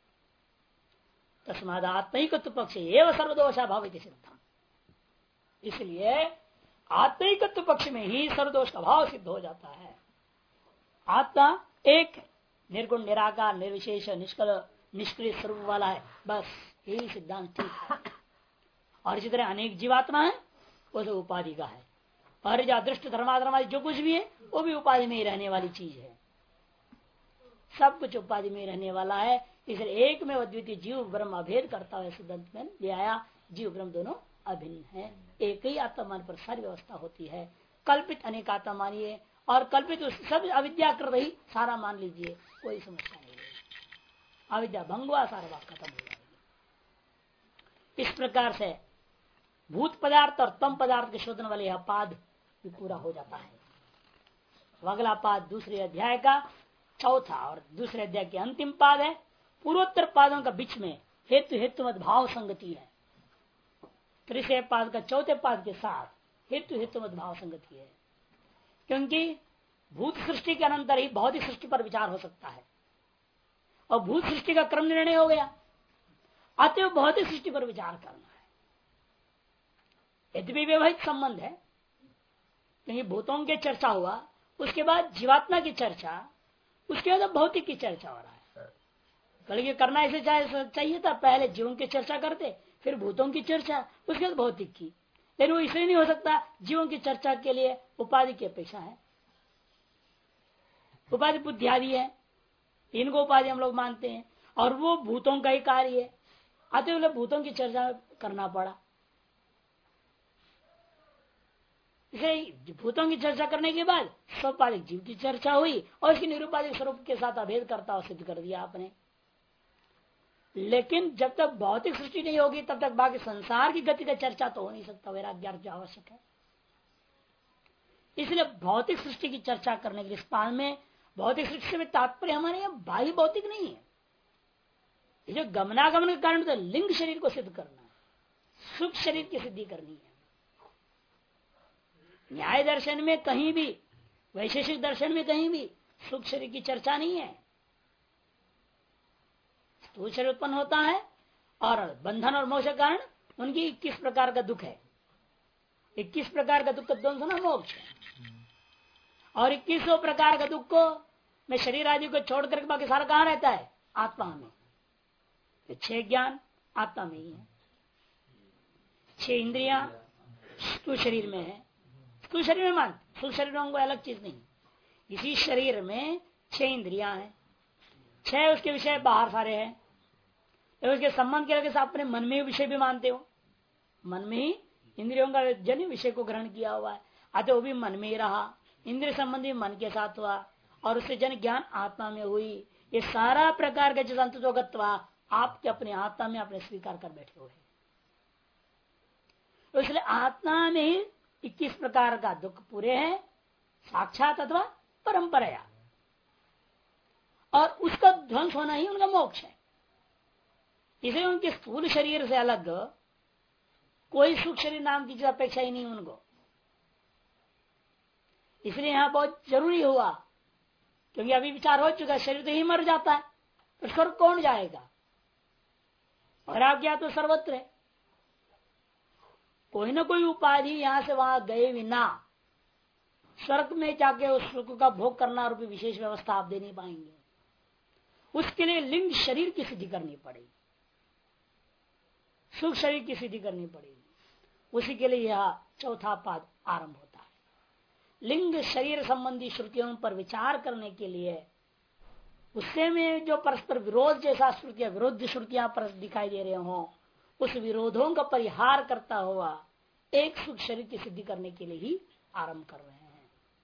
तस्माद आत्मिकत्व पक्ष एवं सर्वदोषा भाव सिद्धम। इसलिए आत्मिकत्व पक्ष में ही सर्वदोष का भाव सिद्ध हो जाता है। आत्मा एक निर्गुण निराकार निर्विशेष निष्क्रिय स्वरूप वाला है, बस यही सिद्धांत ठीक है। और इसी तरह अनेक जीवात्मा है वो तो उपाधि का है, और जो अदृष्ट धर्माधर्म जो कुछ भी है वो भी उपाधि में ही रहने वाली चीज है। सब कुछ उपाधि में रहने वाला है। इसलिए एक में अद्वितीय जीव ब्रह्म अभेद करता हुआ सिद्धांत में ले आया। जीव ब्रह्म दोनों अभिन्न है, एक ही आत्मा मान पर सारी व्यवस्था होती है। कल्पित अनेक आत्मा मानिए और कल्पित सब अविद्याकृत ही सारा मान लीजिए, कोई समस्या नहीं है। अविद्या भंग हुआ, सारा बात खत्म हो जाएगी। इस प्रकार से भूत पदार्थ और तम पदार्थ के शोधन वाले यह पाद भी पूरा हो जाता है। अगला पाद दूसरे अध्याय का चौथा और दूसरे अध्याय के अंतिम पाद है। पूर्वोत्तर पादों का बीच में हेतु हेतु मत भाव संगति है। तीसरे पाद का चौथे पाद के साथ हेतु हेतु मत भाव संगति है, क्योंकि भूत सृष्टि के अनंतर ही भौतिक सृष्टि पर विचार हो सकता है, और भूत सृष्टि का क्रम निर्णय हो गया, अतः भौतिक सृष्टि पर विचार करना है। यद्यपि व्यवहित संबंध है, क्योंकि भूतों की चर्चा हुआ, उसके बाद जीवात्मा की चर्चा, उसके बाद भौतिक की चर्चा हो रहा है। कल करना ऐसे चाहिए था, पहले जीवों की चर्चा करते, फिर भूतों की चर्चा, उसके बाद भौतिक की। लेकिन वो इसलिए नहीं हो सकता, जीवों की चर्चा के लिए उपाधि की अपेक्षा है। उपाधि बुद्धि आदि है, इनको उपाधि हम लोग मानते हैं, और वो भूतों का ही कार्य है, अतः भूतों की चर्चा करना पड़ा। इसे भूतों की चर्चा करने के बाद स्वपाधिक जीव की चर्चा हुई, और इसकी निरूपाधिक स्वरूप के साथ अभेद करता हुआ सिद्ध कर दिया आपने। लेकिन जब तक भौतिक सृष्टि नहीं होगी तब तक बाकी संसार की गति का चर्चा तो हो नहीं सकता, वैराग्य आवश्यक है। इसलिए भौतिक सृष्टि की चर्चा करने के लिए स्थान में भौतिक सृष्टि में तात्पर्य हमारे यहाँ बाह्य भौतिक नहीं है। ये जो गमनागमन के कारण तो लिंग शरीर को सिद्ध करना है, सुख शरीर की सिद्धि करनी है। न्याय दर्शन में कहीं भी, वैशेषिक दर्शन में कहीं भी सुख शरीर की चर्चा नहीं है। स्थूल शरीर उत्पन्न होता है, और बंधन और मोक्ष कारण उनकी 21 प्रकार का दुख है। 21 प्रकार का दुख का द्वंद्व ना मोक्ष है, और 21 प्रकार का दुख को में शरीर आदि को छोड़ करके बाकी सारा कहाँ रहता है? आत्मा में। 6 ज्ञान आत्मा में ही है, 6 इंद्रियां स्थूल शरीर में है। स्थूल शरीर में मान, स्थूल शरीर में कोई अलग चीज नहीं। इसी शरीर में 6 इंद्रियां हैं, 6 उसके विषय बाहर सारे हैं। उसके संबंध के लगे अपने मन में विषय भी मानते हो, मन में ही इंद्रियों का जन्य विषय को ग्रहण किया हुआ है, अतः वो भी मन में ही रहा, इंद्रिय संबंधी मन के साथ हुआ और उससे जन ज्ञान आत्मा में हुई। ये सारा प्रकार के जो अंततोगत्वा आपके अपने आत्मा में अपने स्वीकार कर बैठे हुए, तो इसलिए आत्मा में ही 21 प्रकार का दुख पूरे हैं, साक्षात अथवा परंपराया, और उसका ध्वंस होना ही उनका मोक्ष है। इसलिए उनके स्थूल शरीर से अलग कोई सूक्ष्म शरीर नाम की अपेक्षा ही नहीं उनको। इसलिए यहां बहुत जरूरी हुआ, क्योंकि अभी विचार हो चुका है शरीर तो ही मर जाता है, तो स्वर्ग कौन जाएगा? और आप क्या तो सर्वत्र है, कोई ना कोई उपाधि यहां से वहां गए बिना स्वर्ग में जाके उस सुख का भोग करना और भी विशेष व्यवस्था आप दे नहीं पाएंगे। उसके लिए लिंग शरीर की सिद्धि करनी पड़ेगी, सुख शरीर की सिद्धि करनी पड़ेगी। उसी के लिए यह चौथा पाद आरंभ होता है। लिंग शरीर संबंधी श्रुतियों पर विचार करने के लिए उससे में जो परस्पर विरोध जैसा श्रुतियां, विरोध श्रुतियां पर दिखाई दे रहे हो, उस विरोधों का परिहार करता हुआ एक सुख शरीर की सिद्धि करने के लिए ही आरंभ कर रहे हैं।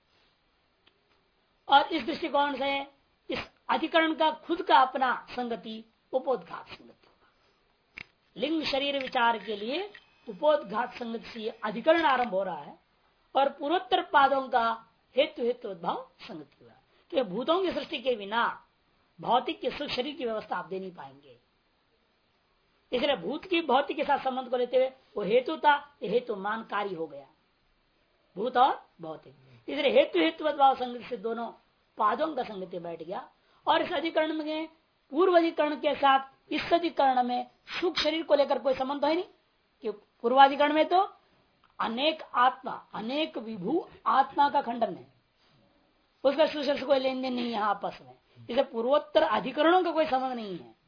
और इस दृष्टिकोण से इस अधिकरण का खुद का अपना संगति उपोद्घात संगति होगा। लिंग शरीर विचार के लिए उपोद्घात संगति से अधिकरण आरंभ हो रहा है और पूर्वोत्तर पादों का हेतु हेतुद्भाव संगति हुआ, कि भूतों की सृष्टि के बिना भौतिक के सुख शरीर की व्यवस्था आप दे नहीं पाएंगे। इसलिए भूत की भौतिक के साथ संबंध को लेते हुए वो हेतु था, हेतु मानकारी हो गया, भूत और भौतिक। इसलिए हेतु हेतुद्भाव संगति से दोनों पादों का संगति बैठ गया। और इस अधिकरण में पूर्व अधिकरण के साथ इस अधिकरण में सुख शरीर को लेकर कोई संबंध है नहीं, कि पूर्वाधिकरण में तो अनेक आत्मा, अनेक विभू आत्मा का खंडन है, उसका सुख शरीर से कोई लेन देन नहीं है आपस में। इसे पूर्वोत्तर अधिकरणों का कोई संबंध नहीं है।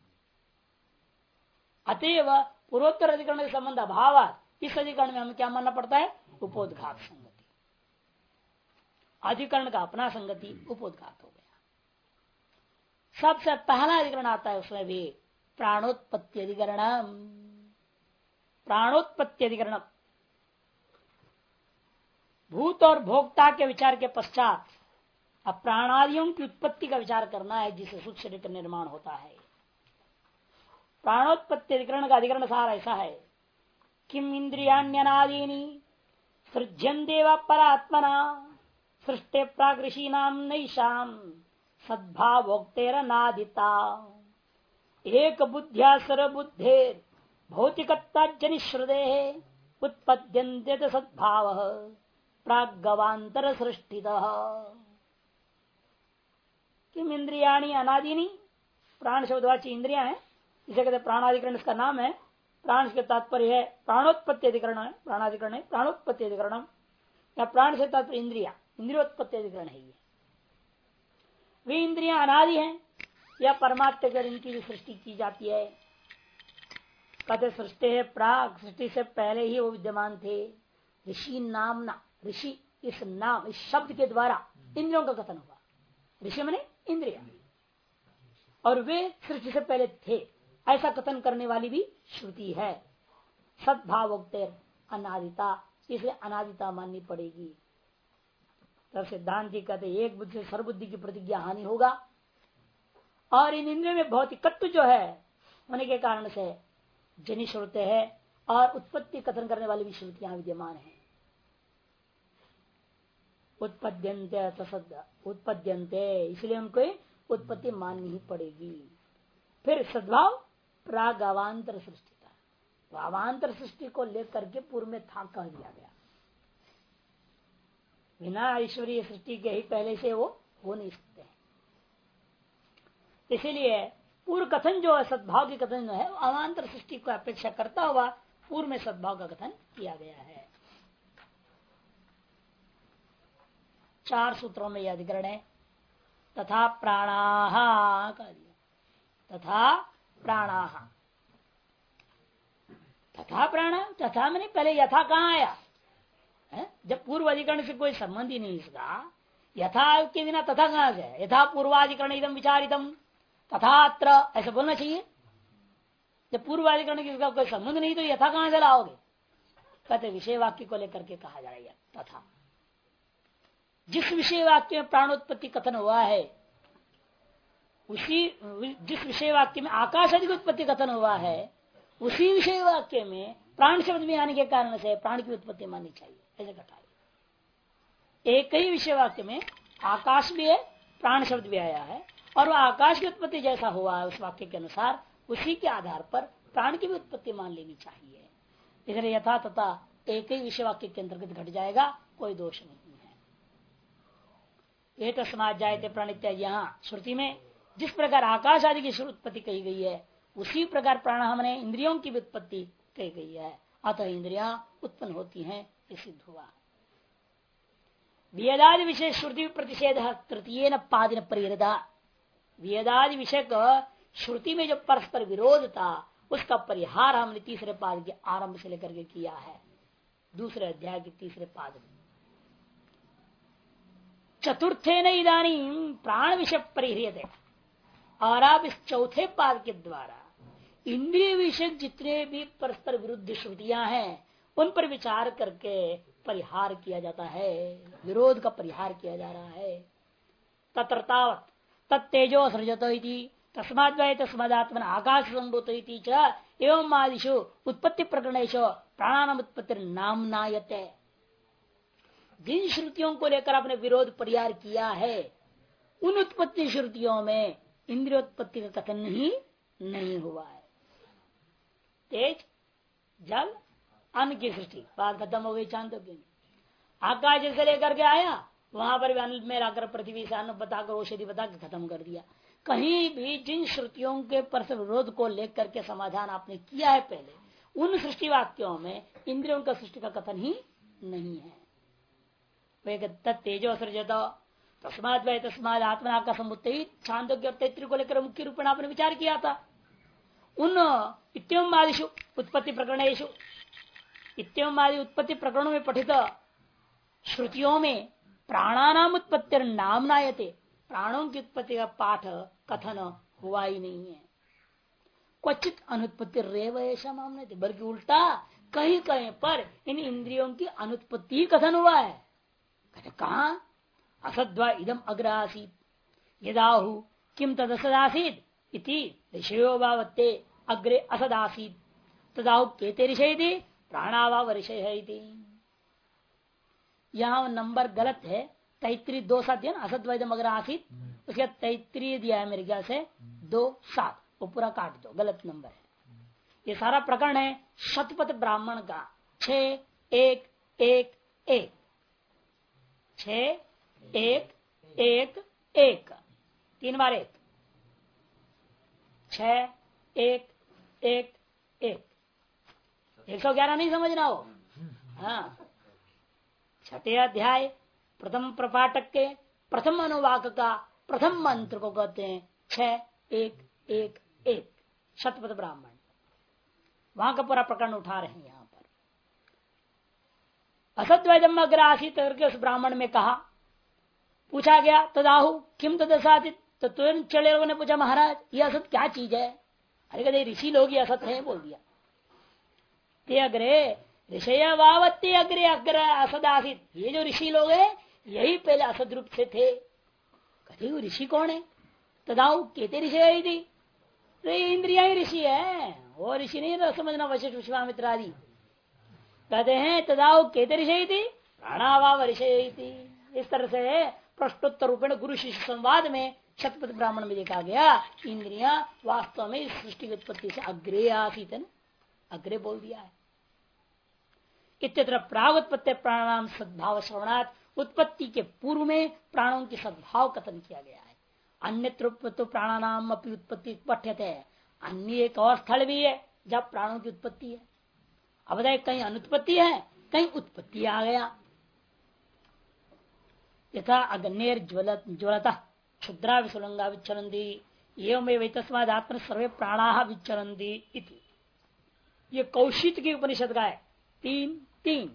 अतएव पूर्वोत्तर अधिकरण के संबंध अभाव इस अधिकरण में हमें क्या मानना पड़ता है? उपोद्घात संगति। अधिकरण का अपना संगति उपोद्घात हो गया। सबसे पहला अधिकरण आता है उसमें भी प्राणोत्पत्ति अधिकरण। प्राणोत्पत्ति अधिकरण भूत और भोक्ता के विचार के पश्चात अब प्राणादियों की उत्पत्ति का विचार करना है, जिससे सुख शरीर का निर्माण होता है। प्राणोत्पत्ति अधिकरण का अधिकरण सार ऐसा है, किम इंद्रियाण्यनादीनि सृज्यन्ते वा परात्मना सृष्टे प्राग ऋषीणाम नैषाम सद्भावोक्तेरनादिता एक बुद्ध्या सर्वबुद्धेर भौतिकत्ता जनिश्रुते उत्पद्यन्ते सद्भाव प्रागवांतर सृष्टितः। किम इंद्रियाणी अनादिनी, प्राण शब्दवाची इंद्रिया है, इसे कहते प्राणाधिकरण, इसका नाम है। प्राण के तात्पर्य है प्राणोत्पत्ति अधिकरण है, प्राणाधिकरण है प्राणोत्पत्ति अधिकरण, या प्राण से तात्पर्य इंद्रिया, इंद्रियोत्पत्ति अधिकरण है। ये वे इंद्रियां अनादि हैं या परमात्मा कर इनकी भी सृष्टि की जाती है। कहते सृष्टि है प्राग, सृष्टि से पहले ही वो विद्यमान थे। ऋषि नामना, ऋषि इस नाम, इस शब्द के द्वारा इंद्रियों का कथन हुआ। ऋषि माने इंद्रिया, और वे सृष्टि से पहले थे, ऐसा कथन करने वाली भी श्रुति है। सद्भावोक्तेर अनादिता, इसलिए अनादिता माननी पड़ेगी। तब सिद्धांत जी कहते एक बुद्धि से सर्वबुद्धि की प्रतिज्ञा हानि होगा, और इन इंद्रियों में भौतिकत्व जो है होने के कारण से जनि श्रुते है, और उत्पत्ति कथन करने वाली भी श्रुतियां विद्यमान है। उत्पद्यन्ते तसद उत्पद्यन्ते, इसलिए उनको उत्पत्ति माननी ही पड़ेगी। फिर सद्भाव प्राग अवांतर सृष्टि था, तो अवांतर सृष्टि को लेकर के पूर्व में था कह दिया गया। बिना ईश्वरीय सृष्टि के ही पहले से वो हो नहीं सकते हैं। इसीलिए पूर्व कथन जो है सद्भाव की कथन जो है अवांतर सृष्टि को अपेक्षा करता हुआ पूर्व में सद्भाव का कथन किया गया है। 4 सूत्रों में यह अधिकरण है। तथा प्राणाः कह दिया, तथा प्राणाः। तथा प्राण, तथा मैंने पहले यथा कहाँ आया है? जब पूर्व अधिकरण से कोई संबंध ही नहीं इसका, यथा के बिना तथा कहाँ से है? यथा पूर्वाधिकरण इदम विचारितम तथा अत्र, ऐसा बोलना चाहिए। जब पूर्वाधिकरण की इसका कोई संबंध नहीं तो यथा कहाँ से लाओगे? कहते विषय वाक्य को लेकर के कहा जाएगा। तथा जिस विषय वाक्य में प्राणोत्पत्ति कथन हुआ है, उसी जिस विषय वाक्य में आकाश आदि की उत्पत्ति कथन हुआ है, उसी विषय वाक्य में प्राण शब्द में आने के कारण से प्राण की उत्पत्ति माननी चाहिए। ऐसे कथा है। एक ही विषय वाक्य में आकाश भी है, प्राण शब्द भी आया है, और वह आकाश की उत्पत्ति जैसा हुआ है उस वाक्य के अनुसार, उसी के आधार पर प्राण की भी उत्पत्ति मान लेनी चाहिए। इसलिए यथा तथा एक ही विषय वाक्य के अंतर्गत घट जाएगा, कोई दोष नहीं है। एक समाज जायते प्राण इत्यादि यहाँ श्रुति में जिस प्रकार आकाश आदि की उत्पत्ति कही गई है, उसी प्रकार प्राण हमने इंद्रियों की उत्पत्ति कही गई है। अतः इंद्रियां उत्पन्न होती हैं, ये सिद्ध हुआ। वेदादि विषय श्रुति प्रतिषेध तृतीय न पादिन परिहृदा। वेदादि विषय का श्रुति में जो परस्पर विरोध था, उसका परिहार हमने तीसरे पाद के आरंभ से लेकर के किया है, दूसरे अध्याय के तीसरे पाद में। चतुर्थे न इदानीं प्राण विषय परिहृत, और आप इस चौथे पाद के द्वारा इंद्रिय विषय जितने भी परस्पर विरुद्ध श्रुतियां हैं, उन पर विचार करके परिहार किया जाता है, विरोध का परिहार किया जा रहा है। तत्र तावत् तत्तेजो सृजतो इति तस्माद्वै तस्मादात्मन आकाश संभूतो इति च एवं आदिषु उत्पत्ति प्रकरणेषु प्राणानाम उत्पत्ति नामनायते। जिन श्रुतियों को लेकर आपने विरोध परिहार किया है, उन उत्पत्ति श्रुतियों में इंद्रियोत्पत्ति का कथन ही नहीं हुआ है। तेज, जल, अन्न की सृष्टि बात खत्म हो गई। चांदोग्य में आकाश जैसे लेकर के आया, वहां पर भी अन्न में लाकर पृथ्वी से अन्न बताकर औषधि बता के खत्म कर दिया। कहीं भी जिन श्रुतियों के परस्पर विरोध को लेकर के समाधान आपने किया है पहले, उन सृष्टि वाक्यों में इंद्रियों का सृष्टि का कथन ही नहीं है। तेजो सृजत तस्माद वै तस्माद आत्मना का समुत्थि छांदोग्य और तैत्तिरीय को लेकर मुख्य रूप में आपने विचार किया था। उन इत्यम आदिषु उत्पत्ति प्रकरणेषु, इत्यम आदि उत्पत्ति प्रकरणों में पठित श्रुतियों में प्राणानाम उत्पत्ति नामनायते, प्राणों की उत्पत्ति का पाठ कथन हुआ ही नहीं है। क्वचित अनुत्पत्ति रेव ऐसा मामले थे, बल्कि उल्टा कहीं कहीं पर इन इंद्रियों की अनुत्पत्ति कथन हुआ है। कहते कहा असद्वा इदम अग्र आसीत यदाहु किम तदसदासीत इति ऋषयो भावत्ते अग्रे असदासीत तदाहु केते ऋषय थी प्राणाभाव ऋषय है। यहाँ नंबर गलत है, तैत्तिरीय 2-7 दिया ना, असद्वा इदम अग्र आसीत, उसके तैत्तिरीय दिया है मेरे ख्याल से 2-7, वो पूरा काट दो, गलत नंबर है। ये सारा प्रकरण है शतपथ ब्राह्मण का 6-1-1-1 6-1-1-1 3 बार 1 6-1-1-1 111 नहीं समझना हो। हाँ, छठे अध्याय प्रथम प्रपाठक के प्रथम अनुवाक का प्रथम मंत्र को कहते हैं 6-1-1-1 शतपथ ब्राह्मण। वहां का पूरा प्रकरण उठा रहे हैं। यहाँ पर असद्वैदम अग्रासी करके उस ब्राह्मण में कहा, पूछा गया तदाहु किम तदसादित, तो तुरंत चले लोगों ने पूछा महाराज ये असत क्या चीज है। अरे कहते ऋषि लोग ये असत है बोल दिया। ते अग्रे ऋषय वावत्ते अग्रे अग्र असदासित, ये जो ऋषि लोग है यही पहले असद रूप से थे। कहते वो ऋषि कौन है। तदाहु केते ऋषि थी, तो ये इंद्रिया ही ऋषि है, वो ऋषि नहीं समझना वशिष्ठ विश्वामित्र आदि। कहते हैं तदाहु केते ऋषि थी प्राणाभाव ऋषि थी। इस तरह से प्रश्नोत्तर रूपेण गुरु शिष्य संवाद में शतपथ ब्राह्मण में देखा गया इंद्रियां वास्तव में इस सृष्टि की उत्पत्ति से अग्रे आसीत है, अग्रे बोल दिया है। इत्यत्र प्रागुत्पत्ति प्राणानाम सद्भाव श्रवणात्, उत्पत्ति के पूर्व में प्राणों की सद्भाव कथन किया गया है। अन्यत्र तो प्राणानाम अपनी उत्पत्ति पठ्यते है, अन्य एक और स्थल भी है जब प्राणों की उत्पत्ति है। अब बताए कहीं अनुत्पत्ति है कहीं उत्पत्ति आ गया। यथा अग्नेर ज्वलता क्षुद्रा विसुलंगा विचरन्ति एवं तस्माद् आत्मन सर्वे प्राणाः विचरन्ति इति। ये कौशिक की उपनिषद का है 3-3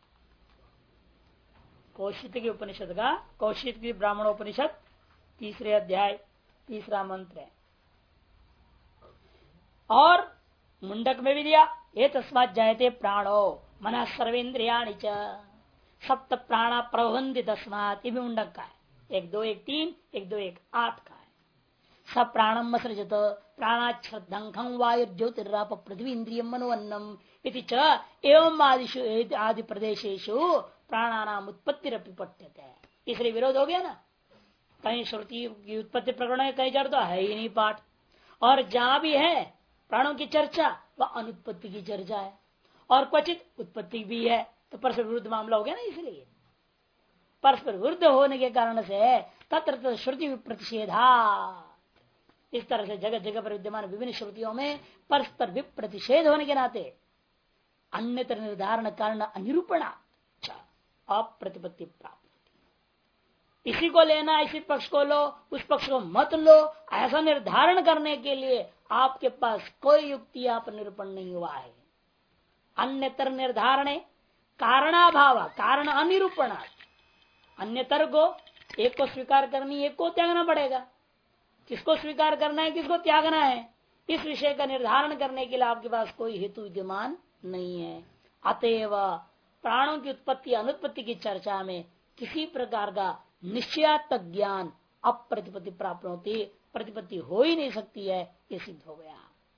कौशिक की उपनिषद का, कौशिक की ब्राह्मणोपनिषद 3रे अध्याय 3रा मंत्र है। और मुंडक में भी दिया ये तस्मात् जायते प्राणो, मन सर्वेन्द्रियाणि च सप्त प्राणा प्रबंधि तस्मात् मुंडक का है 1 2 1 3 1 2 1 8 का है। सब प्राणम सृजत प्राणाच्छ्रद्धंखं वायु ज्योतिराप पृथ्वी इंद्रियम मनोन्नम इति च एवं आदि प्रदेशेषु प्राणानाम उत्पत्ति पठ्यते। इसलिए विरोध हो गया ना, कहीं श्रुति की उत्पत्ति प्रकरण है, कहीं जड़ तो है ही नहीं पाठ, और जहां भी है प्राणों की चर्चा वह अनुत्पत्ति की चर्चा है और क्वचित उत्पत्ति भी है, तो परस्पर विरुद्ध मामला हो गया ना। इसलिए परस्पर विरुद्ध होने के कारण से तत्र श्रुति प्रतिषेधा, इस तरह से जगह जगह पर विद्यमान विभिन्न श्रुतियों में परस्पर विप्रतिषेध होने के नाते अन्यत्र निर्धारण कारण अनिरूपणा अप्रतिपत्ति प्राप्त। इसी को लेना, इसी पक्ष को लो, उस पक्ष को मत लो, ऐसा निर्धारण करने के लिए आपके पास कोई युक्ति आप निरूपण नहीं हुआ है। अन्यतर निर्धारण कारणाभाव कारण अनिरूपणा, अन्यतर को एक को स्वीकार करनी एक को त्यागना पड़ेगा। किसको स्वीकार करना है किसको त्यागना है, इस विषय का निर्धारण करने के लिए आपके पास कोई हेतु विद्यमान नहीं है। अतएव प्राणों की उत्पत्ति अनुत्पत्ति की चर्चा में किसी प्रकार का निश्चयात्मक ज्ञान अप्रतिपत्ति प्राप्त होती, प्रतिपत्ति हो ही नहीं सकती है, ये सिद्ध हो गया।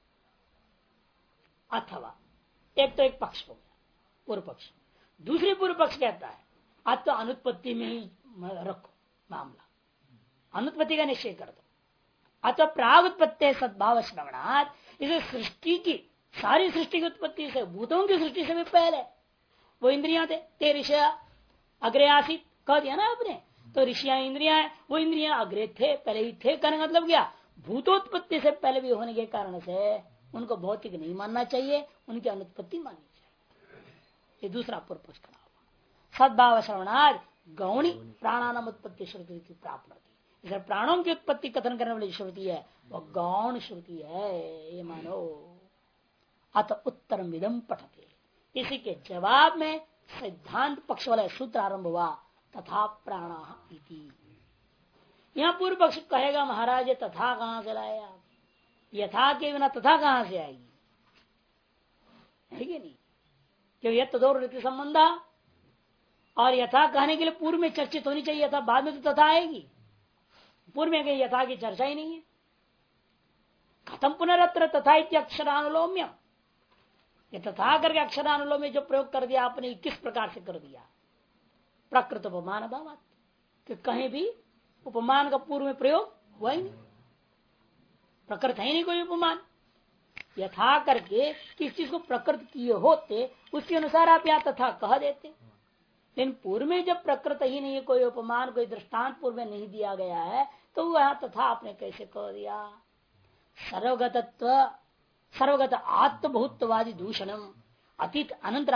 अथवा एक तो एक पक्ष हो गया पूर्व पक्ष, दूसरी पूर्व पक्ष कहता है आज तो अनुत्पत्ति में ही रखो मामला, अनुत्पत्ति का निश्चय कर दो। अतः प्राग उत्पत्ति सद्भाव श्रवणात्, इसे सृष्टि की सारी सृष्टि की उत्पत्ति से, भूतों की सृष्टि से भी पहले वो इंद्रियां थे, ते ऋषिया अग्रे आसित कह दिया ना आपने, तो ऋषियां इंद्रियां है, वो इंद्रियां अग्रे थे, पहले ही थे, कहने मतलब क्या भूतोत्पत्ति से पहले भी होने के कारण से उनको भौतिक नहीं मानना चाहिए, उनकी अनुत्पत्ति माननी चाहिए। ये दूसरा पूर्व पक्ष खड़ा हुआ। सद्भाव श्रवणार्थ गौणी प्राणानाम उत्पत्ति श्रुति की प्राप्त होती है। इधर प्राणों की उत्पत्ति कथन करने वाली श्रुति है वो गौण श्रुति है, ये मानो। अत उत्तर विदम पठते, इसी के जवाब में सिद्धांत पक्ष वाला सूत्र आरंभ हुआ, तथा प्राणा इति। यहां पूर्व पक्ष कहेगा महाराज तथा कहां से लाए आप, यथा के बिना तथा कहां से आएगी, है कि नहीं? क्यों यह तदोर रीति संबंध, और यथा कहने के लिए पूर्व में चर्चित होनी चाहिए था, बाद में तो तथा आएगी। पूर्व में कहीं यथा की चर्चा ही नहीं है। खत्म पुनरत्र तथा अक्षरानुलोम्य, ये तथा करके अक्षरानुलोम में जो प्रयोग कर दिया आपने किस प्रकार से कर दिया, प्रकृत उपमान अभावात, कि कहीं भी उपमान का पूर्व में प्रयोग हुआ ही नहीं, प्रकृत है ही नहीं कोई उपमान। यथा करके किस चीज को प्रकृत किए होते उसके अनुसार आप यहाँ तथा कह देते, लेकिन पूर्व में जब प्रकृत ही नहीं है, कोई उपमान कोई दृष्टांत पूर्व में नहीं दिया गया है, तो वह तथा आपने कैसे कह दिया। सर्वगतत्व सर्वगत आत्मभूतवादी दूषणम अतीत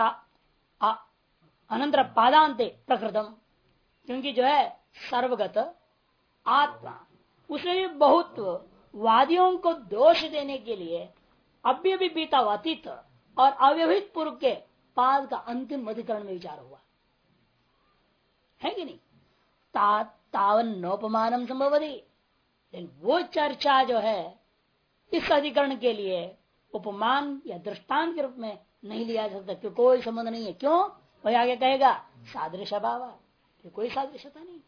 अनंतर पादांते प्रकृतम, क्योंकि जो है सर्वगत आत्मा उसमें भी बहुत वादियों को दोष देने के लिए अभी भी बीता हुआ अतीत और अव्यवहित पूर्व के पाद का अंतिम अधिकरण में विचार हुआ है कि नहीं। तावन नोपमानम संभवती, लेकिन वो चर्चा जो है इस अधिकरण के लिए उपमान या दृष्टांत के रूप में नहीं लिया जा सकता, क्यों कोई संबंध नहीं है। क्यों, वही आगे कहेगा सादृश भाव, कोई सादृश्यता नहीं।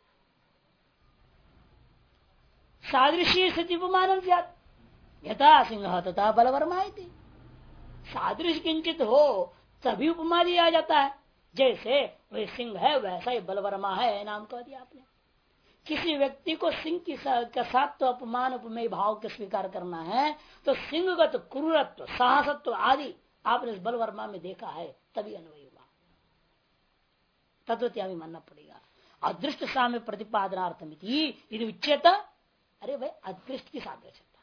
सादृश्य स्थिति उपमानम यथा सिंह तथा बलवर्मा, सादृश्य किंचित हो तभी उपमा दिया जाता है, जैसे वही सिंह है वैसा ही बलवर्मा है, नाम कह दिया आपने। किसी व्यक्ति को सिंह के साथ तो अपमान उपमेय भाव के स्वीकार करना है, तो सिंहगत क्रूरत्व साहसत्व आदि आपने इस बलवर्मा में देखा है, तभी अन्वय हुआ, तत्वत्या भी मानना पड़ेगा। अदृष्ट साम्य प्रतिपादनार्थम यदि उच्चता, अरे भाई अदृष्ट की सादृश्यता,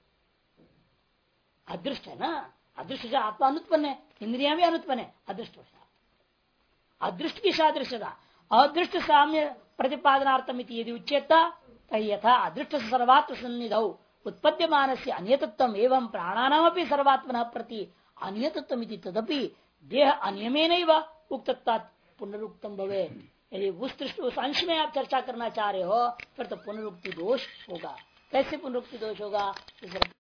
अदृष्ट है ना, अदृष्ट से आत्मा अनुत्पन्न है, इंद्रियां भी अनुत्पन्न है, अदृष्ट अदृष्ट की सादृश्यता अदृष्ट साम्य प्रतिपादनार्थम यदि उच्चता यथा अदृष्ट सर्वात्म सन्निधौ उत्पद्यमान से अनियतत्व एवं प्राणानाम अपनी सर्वात्मन प्रति अनियतत्व तदपि देह अनियमेन उक्तत्वात् पुनरुक्तम भवे। यदि उस अंश में आप चर्चा करना चाह रहे हो फिर तो पुनरुक्ति दोष होगा। कैसे पुनरुक्ति दोष होगा?